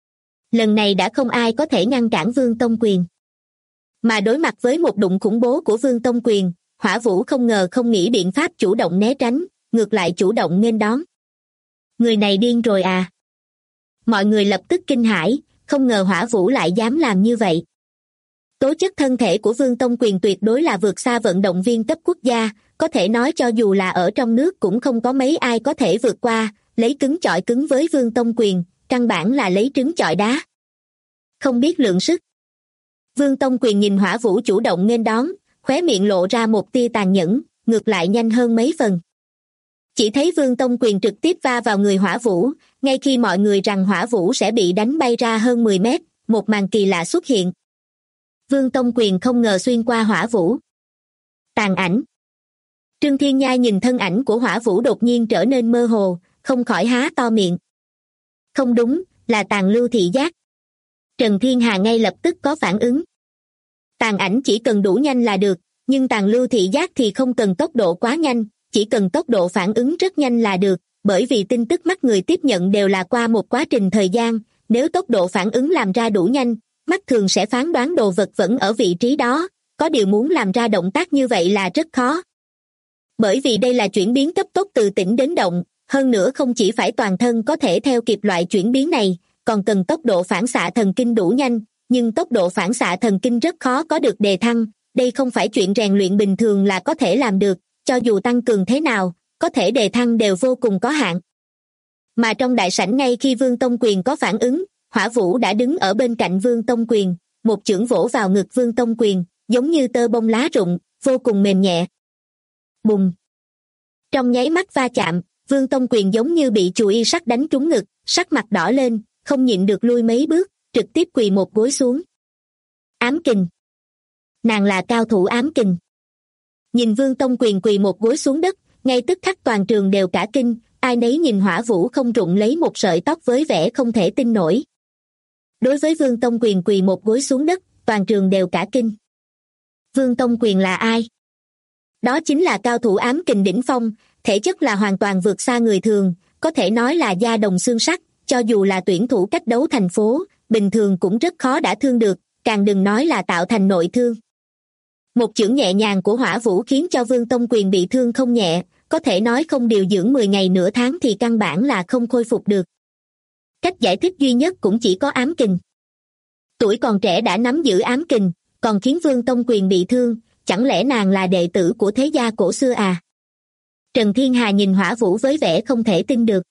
Lần này đã không ai có thể ngăn cản Vương Tông Quyền. Mà đối mặt với một đụng khủng bố của Vương Tông Quyền, Hỏa Vũ không ngờ không nghĩ biện pháp chủ động né tránh, ngược lại chủ động nghênh đón. Người này điên rồi à? Mọi người lập tức kinh hãi, không ngờ Hỏa Vũ lại dám làm như vậy. Tố chất thân thể của Vương Tông Quyền tuyệt đối là vượt xa vận động viên cấp quốc gia, có thể nói cho dù là ở trong nước cũng không có mấy ai có thể vượt qua, lấy cứng chọi cứng với Vương Tông Quyền, căn bản là lấy trứng chọi đá. Không biết lượng sức. Vương Tông Quyền nhìn Hỏa Vũ chủ động nghênh đón, khóe miệng lộ ra một tia tàn nhẫn, ngược lại nhanh hơn mấy phần. Chỉ thấy Vương Tông Quyền trực tiếp va vào người Hỏa Vũ, ngay khi mọi người rằng Hỏa Vũ sẽ bị đánh bay ra hơn 10 mét, một màn kỳ lạ xuất hiện. Vương Tông Quyền không ngờ xuyên qua Hỏa Vũ. Tàn ảnh. Trương Thiên Nhai nhìn thân ảnh của Hỏa Vũ đột nhiên trở nên mơ hồ, không khỏi há to miệng. Không đúng, là tàn lưu thị giác. Trần Thiên Hà ngay lập tức có phản ứng. Tàn ảnh chỉ cần đủ nhanh là được, nhưng tàn lưu thị giác thì không cần tốc độ quá nhanh, chỉ cần tốc độ phản ứng rất nhanh là được, bởi vì tin tức mắt người tiếp nhận đều là qua một quá trình thời gian, nếu tốc độ phản ứng làm ra đủ nhanh, mắt thường sẽ phán đoán đồ vật vẫn ở vị trí đó, có điều muốn làm ra động tác như vậy là rất khó. Bởi vì đây là chuyển biến cấp tốc từ tĩnh đến động, hơn nữa không chỉ phải toàn thân có thể theo kịp loại chuyển biến này, còn cần tốc độ phản xạ thần kinh đủ nhanh, nhưng tốc độ phản xạ thần kinh rất khó có được đề thăng, đây không phải chuyện rèn luyện bình thường là có thể làm được, cho dù tăng cường thế nào, có thể đề thăng đều vô cùng có hạn. Mà trong đại sảnh ngay khi Vương Tông Quyền có phản ứng, Hỏa Vũ đã đứng ở bên cạnh Vương Tông Quyền, một chưởng vỗ vào ngực Vương Tông Quyền, giống như tơ bông lá rụng, vô cùng mềm nhẹ. Bùng! Trong nháy mắt va chạm, Vương Tông Quyền giống như bị chùi y sắt đánh trúng ngực, sắc mặt đỏ lên, không nhịn được lui mấy bước, trực tiếp quỳ một gối xuống. Ám kình. Nàng là cao thủ ám kình. Nhìn Vương Tông Quyền quỳ một gối xuống đất, ngay tức khắc toàn trường đều cả kinh, ai nấy nhìn Hỏa Vũ không rụng lấy một sợi tóc với vẻ không thể tin nổi. Đối với Vương Tông Quyền quỳ một gối xuống đất, toàn trường đều cả kinh. Vương Tông Quyền là ai? Đó chính là cao thủ ám kình đỉnh phong, thể chất là hoàn toàn vượt xa người thường, có thể nói là da đồng xương sắt, cho dù là tuyển thủ cách đấu thành phố, bình thường cũng rất khó đả thương được, càng đừng nói là tạo thành nội thương. Một chưởng nhẹ nhàng của Hỏa Vũ khiến cho Vương Tông Quyền bị thương không nhẹ, có thể nói không điều dưỡng 10 ngày nửa tháng thì căn bản là không khôi phục được. Cách giải thích duy nhất cũng chỉ có ám kình. Tuổi còn trẻ đã nắm giữ ám kình, còn khiến Vương Tông Quyền bị thương, chẳng lẽ nàng là đệ tử của thế gia cổ xưa à? Trần Thiên Hà nhìn Hỏa Vũ với vẻ không thể tin được.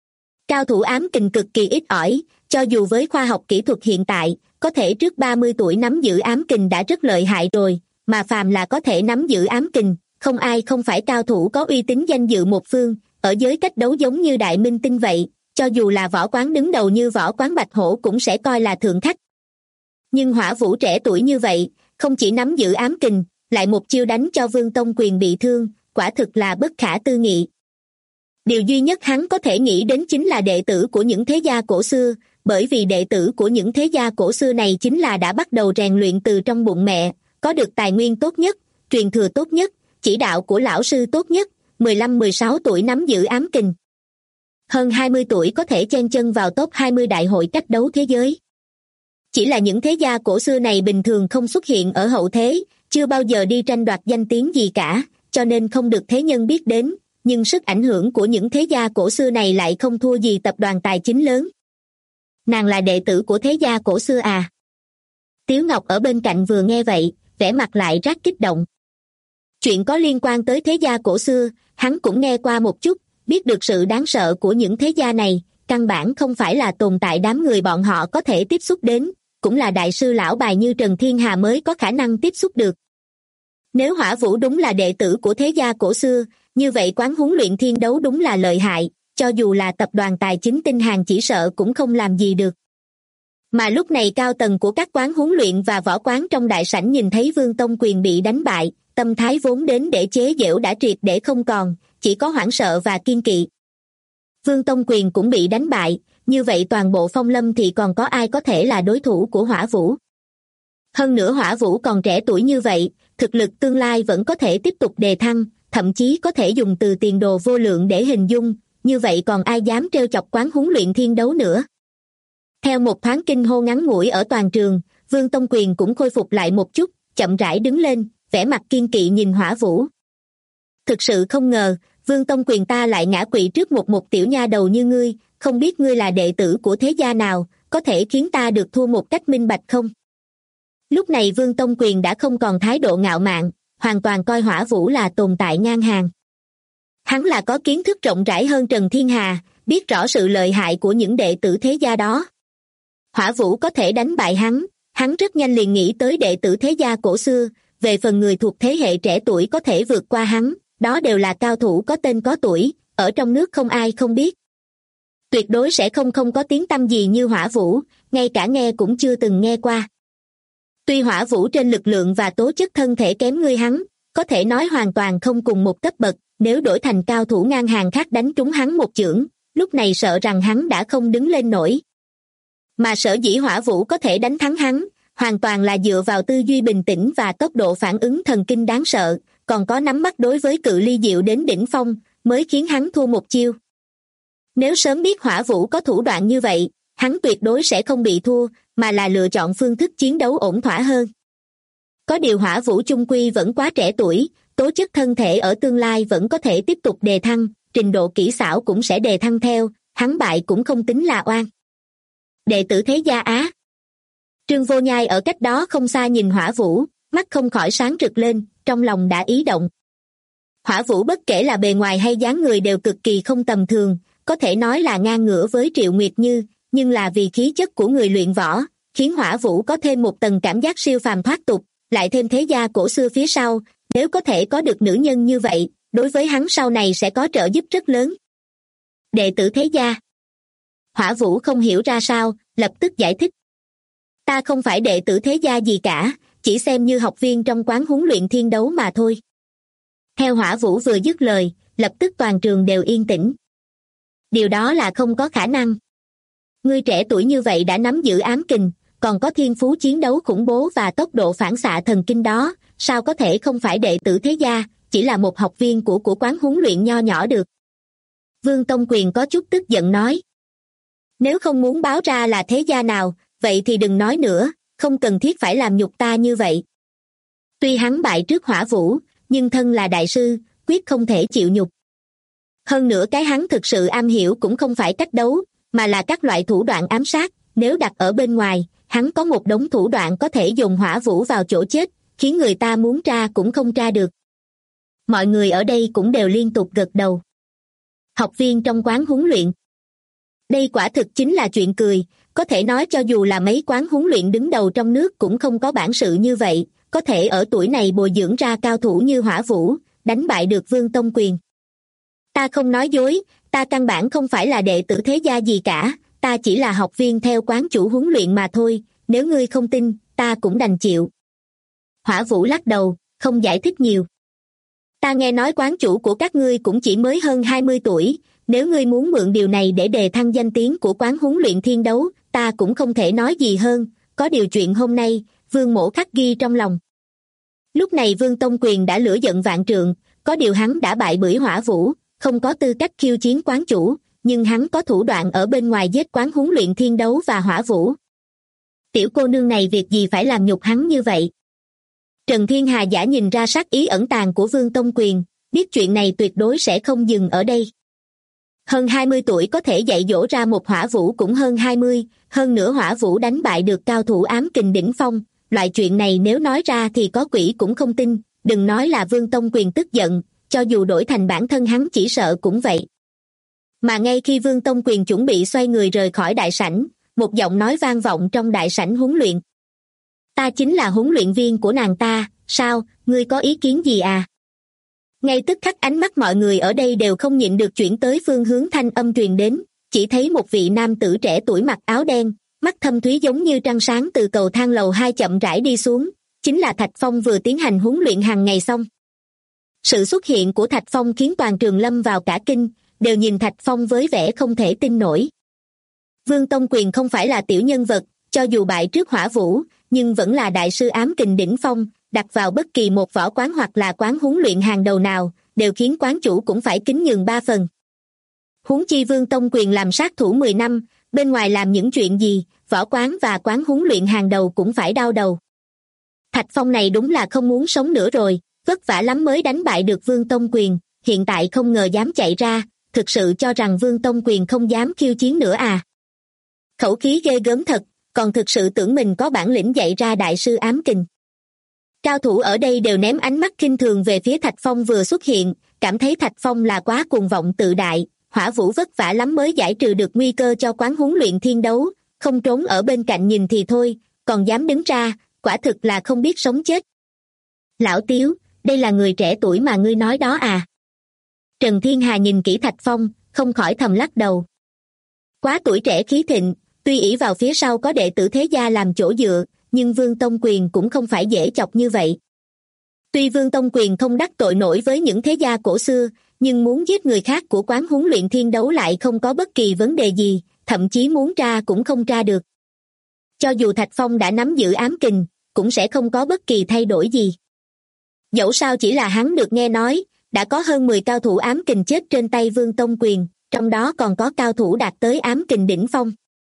Cao thủ ám kình cực kỳ ít ỏi, cho dù với khoa học kỹ thuật hiện tại, có thể trước 30 tuổi nắm giữ ám kình đã rất lợi hại rồi, mà phàm là có thể nắm giữ ám kình, không ai không phải cao thủ có uy tín danh dự một phương, ở giới cách đấu giống như đại minh tinh vậy, cho dù là võ quán đứng đầu như võ quán Bạch Hổ cũng sẽ coi là thượng khách. Nhưng Hỏa Vũ trẻ tuổi như vậy, không chỉ nắm giữ ám kình, lại một chiêu đánh cho Vương Tông Quyền bị thương, quả thực là bất khả tư nghị. Điều duy nhất hắn có thể nghĩ đến chính là đệ tử của những thế gia cổ xưa, bởi vì đệ tử của những thế gia cổ xưa này chính là đã bắt đầu rèn luyện từ trong bụng mẹ, có được tài nguyên tốt nhất, truyền thừa tốt nhất, chỉ đạo của lão sư tốt nhất, 15-16 tuổi nắm giữ ám kình. Hơn 20 tuổi có thể chen chân vào top 20 đại hội cách đấu thế giới. Chỉ là những thế gia cổ xưa này bình thường không xuất hiện ở hậu thế, chưa bao giờ đi tranh đoạt danh tiếng gì cả, cho nên không được thế nhân biết đến, nhưng sức ảnh hưởng của những thế gia cổ xưa này lại không thua gì tập đoàn tài chính lớn. Nàng là đệ tử của thế gia cổ xưa à? Tiếu Ngọc ở bên cạnh vừa nghe vậy, vẻ mặt lại rất kích động. Chuyện có liên quan tới thế gia cổ xưa, hắn cũng nghe qua một chút, biết được sự đáng sợ của những thế gia này, căn bản không phải là tồn tại đám người bọn họ có thể tiếp xúc đến, cũng là đại sư lão bài như Trần Thiên Hà mới có khả năng tiếp xúc được. Nếu Hỏa Vũ đúng là đệ tử của thế gia cổ xưa, như vậy quán huấn luyện thiên đấu đúng là lợi hại, cho dù là tập đoàn tài chính tinh hàng chỉ sợ cũng không làm gì được. Mà lúc này cao tầng của các quán huấn luyện và võ quán trong đại sảnh nhìn thấy Vương Tông Quyền bị đánh bại, tâm thái vốn đến để chế giễu đã triệt để không còn, chỉ có hoảng sợ và kiên kỵ. Vương Tông Quyền cũng bị đánh bại, như vậy toàn bộ Phong Lâm thì còn có ai có thể là đối thủ của Hỏa Vũ. Hơn nữa Hỏa Vũ còn trẻ tuổi như vậy, thực lực tương lai vẫn có thể tiếp tục đề thăng, thậm chí có thể dùng từ tiền đồ vô lượng để hình dung, như vậy còn ai dám trêu chọc quán huấn luyện thiên đấu nữa. Theo một thoáng kinh hô ngắn ngủi ở toàn trường, Vương Tông Quyền cũng khôi phục lại một chút, chậm rãi đứng lên, vẻ mặt kiên kỵ nhìn Hỏa Vũ. Thực sự không ngờ, Vương Tông Quyền ta lại ngã quỵ trước một tiểu nha đầu như ngươi, không biết ngươi là đệ tử của thế gia nào, có thể khiến ta được thua một cách minh bạch không? Lúc này Vương Tông Quyền đã không còn thái độ ngạo mạn, hoàn toàn coi Hỏa Vũ là tồn tại ngang hàng. Hắn là có kiến thức rộng rãi hơn Trần Thiên Hà, biết rõ sự lợi hại của những đệ tử thế gia đó. Hỏa Vũ có thể đánh bại hắn rất nhanh liền nghĩ tới đệ tử thế gia cổ xưa, về phần người thuộc thế hệ trẻ tuổi có thể vượt qua hắn, đó đều là cao thủ có tên có tuổi, ở trong nước không ai không biết. Tuyệt đối sẽ không có tiếng tăm gì như Hỏa Vũ, ngay cả nghe cũng chưa từng nghe qua. Tuy Hỏa Vũ trên lực lượng và tố chất thân thể kém ngươi hắn, có thể nói hoàn toàn không cùng một cấp bậc, nếu đổi thành cao thủ ngang hàng khác đánh trúng hắn một chưởng, lúc này sợ rằng hắn đã không đứng lên nổi. Mà sở dĩ Hỏa Vũ có thể đánh thắng hắn, hoàn toàn là dựa vào tư duy bình tĩnh và tốc độ phản ứng thần kinh đáng sợ, còn có nắm bắt đối với cự ly diệu đến đỉnh phong, mới khiến hắn thua một chiêu. Nếu sớm biết Hỏa Vũ có thủ đoạn như vậy, hắn tuyệt đối sẽ không bị thua, mà là lựa chọn phương thức chiến đấu ổn thỏa hơn. Có điều Hỏa Vũ chung quy vẫn quá trẻ tuổi, tố chất thân thể ở tương lai vẫn có thể tiếp tục đề thăng, trình độ kỹ xảo cũng sẽ đề thăng theo, hắn bại cũng không tính là oan. Đệ tử thế gia Á. Trương Vô Nhai ở cách đó không xa nhìn Hỏa Vũ, mắt không khỏi sáng rực lên, trong lòng đã ý động. Hỏa Vũ bất kể là bề ngoài hay dáng người đều cực kỳ không tầm thường, có thể nói là ngang ngửa với Triệu Nguyệt Như, nhưng là vì khí chất của người luyện võ, khiến Hỏa Vũ có thêm một tầng cảm giác siêu phàm thoát tục, lại thêm thế gia cổ xưa phía sau, nếu có thể có được nữ nhân như vậy, đối với hắn sau này sẽ có trợ giúp rất lớn. Đệ tử thế gia. Hỏa Vũ không hiểu ra sao, lập tức giải thích. Ta không phải đệ tử thế gia gì cả, chỉ xem như học viên trong quán huấn luyện thiên đấu mà thôi. Theo Hỏa Vũ vừa dứt lời, lập tức toàn trường đều yên tĩnh. Điều đó là không có khả năng. Ngươi trẻ tuổi như vậy đã nắm giữ ám kình, còn có thiên phú chiến đấu khủng bố và tốc độ phản xạ thần kinh đó, sao có thể không phải đệ tử thế gia, chỉ là một học viên của quán huấn luyện nho nhỏ được. Vương Tông Quyền có chút tức giận nói. Nếu không muốn báo ra là thế gia nào, vậy thì đừng nói nữa, không cần thiết phải làm nhục ta như vậy. Tuy hắn bại trước Hỏa Vũ, nhưng thân là đại sư, quyết không thể chịu nhục. Hơn nữa cái hắn thực sự am hiểu cũng không phải cách đấu, mà là các loại thủ đoạn ám sát, nếu đặt ở bên ngoài, hắn có một đống thủ đoạn có thể dùng Hỏa Vũ vào chỗ chết, khiến người ta muốn tra cũng không tra được. Mọi người ở đây cũng đều liên tục gật đầu. Học viên trong quán huấn luyện. Đây quả thực chính là chuyện cười, có thể nói cho dù là mấy quán huấn luyện đứng đầu trong nước cũng không có bản sự như vậy, có thể ở tuổi này bồi dưỡng ra cao thủ như Hỏa Vũ, đánh bại được Vương Tông Quyền. Ta không nói dối, ta căn bản không phải là đệ tử thế gia gì cả, ta chỉ là học viên theo quán chủ huấn luyện mà thôi, nếu ngươi không tin, ta cũng đành chịu. Hỏa Vũ lắc đầu, không giải thích nhiều. Ta nghe nói quán chủ của các ngươi cũng chỉ mới hơn 20 tuổi, nếu ngươi muốn mượn điều này để đề thăng danh tiếng của quán huấn luyện thiên đấu, ta cũng không thể nói gì hơn, có điều chuyện hôm nay, Vương Mỗ khắc ghi trong lòng. Lúc này Vương Tông Quyền đã lửa giận vạn trượng, có điều hắn đã bại bởi Hỏa Vũ, không có tư cách khiêu chiến quán chủ, nhưng hắn có thủ đoạn ở bên ngoài giết quán huấn luyện thiên đấu và Hỏa Vũ. Tiểu cô nương này việc gì phải làm nhục hắn như vậy? Trần Thiên Hà giả nhìn ra sát ý ẩn tàng của Vương Tông Quyền, biết chuyện này tuyệt đối sẽ không dừng ở đây. Hơn 20 tuổi có thể dạy dỗ ra một Hỏa Vũ cũng hơn 20, hơn nữa Hỏa Vũ đánh bại được cao thủ ám kình đỉnh phong, loại chuyện này nếu nói ra thì có quỷ cũng không tin, đừng nói là Vương Tông Quyền tức giận, cho dù đổi thành bản thân hắn chỉ sợ cũng vậy. Mà ngay khi Vương Tông Quyền chuẩn bị xoay người rời khỏi đại sảnh, một giọng nói vang vọng trong đại sảnh huấn luyện. Ta chính là huấn luyện viên của nàng ta, sao, ngươi có ý kiến gì à? Ngay tức khắc ánh mắt mọi người ở đây đều không nhịn được chuyển tới phương hướng thanh âm truyền đến, chỉ thấy một vị nam tử trẻ tuổi mặc áo đen, mắt thâm thúy giống như trăng sáng từ cầu thang lầu 2 chậm rãi đi xuống, chính là Thạch Phong vừa tiến hành huấn luyện hàng ngày xong. Sự xuất hiện của Thạch Phong khiến toàn trường lâm vào cả kinh, đều nhìn Thạch Phong với vẻ không thể tin nổi. Vương Tông Quyền không phải là tiểu nhân vật, cho dù bại trước Hỏa Vũ, nhưng vẫn là đại sư ám kình đỉnh phong, đặt vào bất kỳ một võ quán hoặc là quán huấn luyện hàng đầu nào, đều khiến quán chủ cũng phải kính nhường 3 phần. Huống chi Vương Tông Quyền làm sát thủ 10 năm, bên ngoài làm những chuyện gì, võ quán và quán huấn luyện hàng đầu cũng phải đau đầu. Thạch Phong này đúng là không muốn sống nữa rồi, vất vả lắm mới đánh bại được Vương Tông Quyền, hiện tại không ngờ dám chạy ra, thực sự cho rằng Vương Tông Quyền không dám khiêu chiến nữa à. Khẩu khí ghê gớm thật, còn thực sự tưởng mình có bản lĩnh dạy ra đại sư ám kình. Cao thủ ở đây đều ném ánh mắt khinh thường về phía Thạch Phong vừa xuất hiện, cảm thấy Thạch Phong là quá cuồng vọng tự đại, Hỏa Vũ vất vả lắm mới giải trừ được nguy cơ cho quán huấn luyện thiên đấu, không trốn ở bên cạnh nhìn thì thôi, còn dám đứng ra, quả thực là không biết sống chết. Lão Tiếu, đây là người trẻ tuổi mà ngươi nói đó à? Trần Thiên Hà nhìn kỹ Thạch Phong, không khỏi thầm lắc đầu. Quá tuổi trẻ khí thịnh, tuy ỷ vào phía sau có đệ tử thế gia làm chỗ dựa, nhưng Vương Tông Quyền cũng không phải dễ chọc như vậy. Tuy Vương Tông Quyền không đắc tội nổi với những thế gia cổ xưa, nhưng muốn giết người khác của quán huấn luyện thiên đấu lại không có bất kỳ vấn đề gì, thậm chí muốn tra cũng không tra được. Cho dù Thạch Phong đã nắm giữ ám kình, cũng sẽ không có bất kỳ thay đổi gì. Dẫu sao chỉ là hắn được nghe nói, đã có hơn 10 cao thủ ám kình chết trên tay Vương Tông Quyền, trong đó còn có cao thủ đạt tới ám kình đỉnh phong.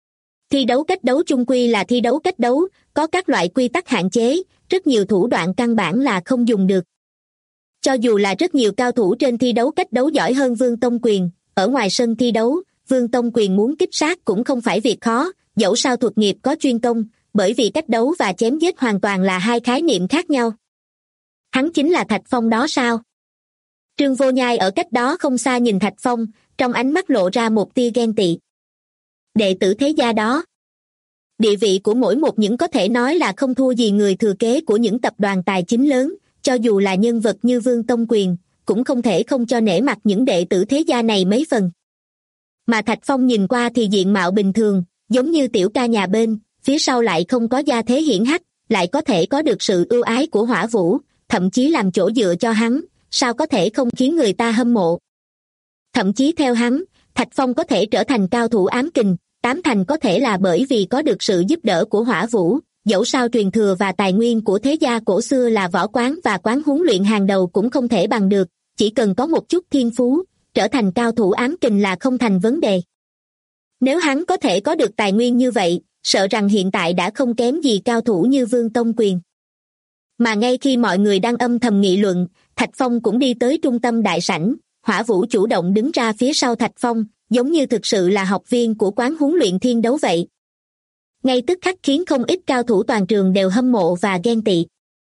Thi đấu cách đấu chung quy là thi đấu cách đấu, có các loại quy tắc hạn chế, rất nhiều thủ đoạn căn bản là không dùng được. Cho dù là rất nhiều cao thủ trên thi đấu cách đấu giỏi hơn Vương Tông Quyền, ở ngoài sân thi đấu, Vương Tông Quyền muốn kích sát cũng không phải việc khó, dẫu sao thuật nghiệp có chuyên công, bởi vì cách đấu và chém giết hoàn toàn là hai khái niệm khác nhau. Hắn chính là Thạch Phong đó sao? Trương Vô Nhai ở cách đó không xa nhìn Thạch Phong, trong ánh mắt lộ ra một tia ghen tị. Đệ tử thế gia đó. Địa vị của mỗi một những có thể nói là không thua gì người thừa kế của những tập đoàn tài chính lớn, cho dù là nhân vật như Vương Tông Quyền, cũng không thể không cho nể mặt những đệ tử thế gia này mấy phần. Mà Thạch Phong nhìn qua thì diện mạo bình thường, giống như tiểu ca nhà bên, phía sau lại không có gia thế hiển hách, lại có thể có được sự ưu ái của Hỏa Vũ, thậm chí làm chỗ dựa cho hắn, sao có thể không khiến người ta hâm mộ. Thậm chí theo hắn, Thạch Phong có thể trở thành cao thủ ám kình, tám thành có thể là bởi vì có được sự giúp đỡ của Hỏa Vũ, dẫu sao truyền thừa và tài nguyên của thế gia cổ xưa là võ quán và quán huấn luyện hàng đầu cũng không thể bằng được, chỉ cần có một chút thiên phú, trở thành cao thủ ám kình là không thành vấn đề. Nếu hắn có thể có được tài nguyên như vậy, sợ rằng hiện tại đã không kém gì cao thủ như Vương Tông Quyền. Mà ngay khi mọi người đang âm thầm nghị luận, Thạch Phong cũng đi tới trung tâm đại sảnh, Hỏa Vũ chủ động đứng ra phía sau Thạch Phong, giống như thực sự là học viên của quán huấn luyện thiên đấu vậy. Ngay tức khắc khiến không ít cao thủ toàn trường đều hâm mộ và ghen tị.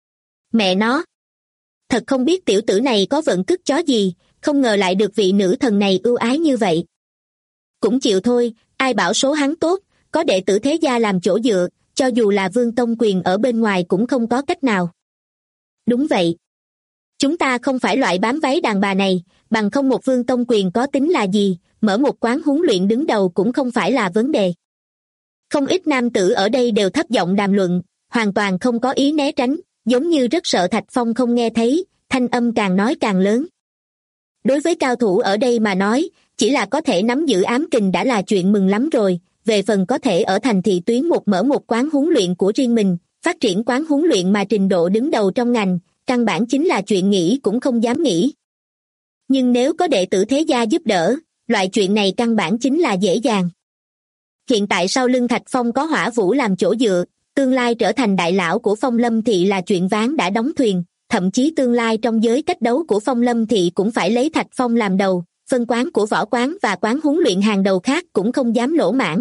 Mẹ nó! Thật không biết tiểu tử này có vận cức chó gì, không ngờ lại được vị nữ thần này ưu ái như vậy. Cũng chịu thôi, ai bảo số hắn tốt, có đệ tử thế gia làm chỗ dựa, cho dù là Vương Tông Quyền ở bên ngoài cũng không có cách nào. Đúng vậy. Chúng ta không phải loại bám váy đàn bà này, bằng không một Vương Tông Quyền có tính là gì, mở một quán huấn luyện đứng đầu cũng không phải là vấn đề. Không ít nam tử ở đây đều thấp giọng đàm luận, hoàn toàn không có ý né tránh, giống như rất sợ Thạch Phong không nghe thấy, thanh âm càng nói càng lớn. Đối với cao thủ ở đây mà nói, chỉ là có thể nắm giữ ám kình đã là chuyện mừng lắm rồi, về phần có thể ở thành thị tuyến mở một quán huấn luyện của riêng mình, phát triển quán huấn luyện mà trình độ đứng đầu trong ngành, căn bản chính là chuyện nghĩ cũng không dám nghĩ. Nhưng nếu có đệ tử thế gia giúp đỡ, loại chuyện này căn bản chính là dễ dàng. Hiện tại sau lưng Thạch Phong có Hỏa Vũ làm chỗ dựa, tương lai trở thành đại lão của Phong Lâm Thị là chuyện ván đã đóng thuyền, thậm chí tương lai trong giới cách đấu của Phong Lâm Thị cũng phải lấy Thạch Phong làm đầu, phân quán của võ quán và quán huấn luyện hàng đầu khác cũng không dám lỗ mãng.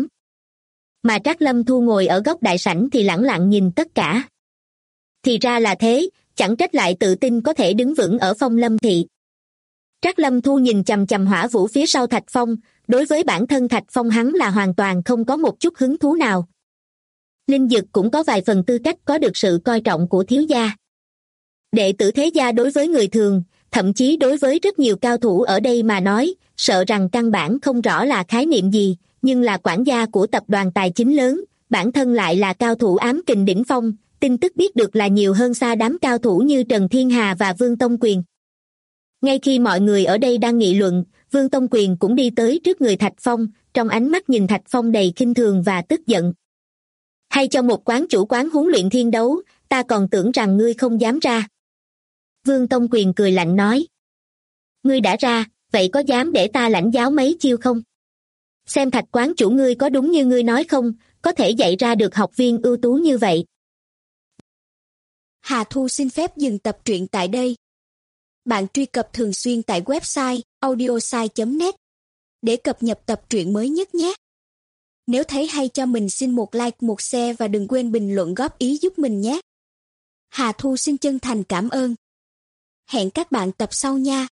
Mà Trác Lâm Thu ngồi ở góc đại sảnh thì lẳng lặng nhìn tất cả. Thì ra là thế, chẳng trách lại tự tin có thể đứng vững ở Phong Lâm Thị. Trác Lâm Thu nhìn chằm chằm Hỏa Vũ phía sau Thạch Phong, đối với bản thân Thạch Phong hắn là hoàn toàn không có một chút hứng thú nào. Linh Dực cũng có vài phần tư cách có được sự coi trọng của thiếu gia. Đệ tử thế gia đối với người thường, thậm chí đối với rất nhiều cao thủ ở đây mà nói, sợ rằng căn bản không rõ là khái niệm gì, nhưng là quản gia của tập đoàn tài chính lớn, bản thân lại là cao thủ ám kình đỉnh phong, tin tức biết được là nhiều hơn xa đám cao thủ như Trần Thiên Hà và Vương Tông Quyền. Ngay khi mọi người ở đây đang nghị luận, Vương Tông Quyền cũng đi tới trước người Thạch Phong, trong ánh mắt nhìn Thạch Phong đầy khinh thường và tức giận. Hay cho một quán chủ quán huấn luyện thiên đấu, ta còn tưởng rằng ngươi không dám ra. Vương Tông Quyền cười lạnh nói. Ngươi đã ra, vậy có dám để ta lãnh giáo mấy chiêu không? Xem Thạch quán chủ ngươi có đúng như ngươi nói không, có thể dạy ra được học viên ưu tú như vậy. Hà Thu xin phép dừng tập truyện tại đây. Bạn truy cập thường xuyên tại website audiosai.net để cập nhật tập truyện mới nhất nhé. Nếu thấy hay cho mình xin một like, một share và đừng quên bình luận góp ý giúp mình nhé. Hà Thu xin chân thành cảm ơn. Hẹn các bạn tập sau nha.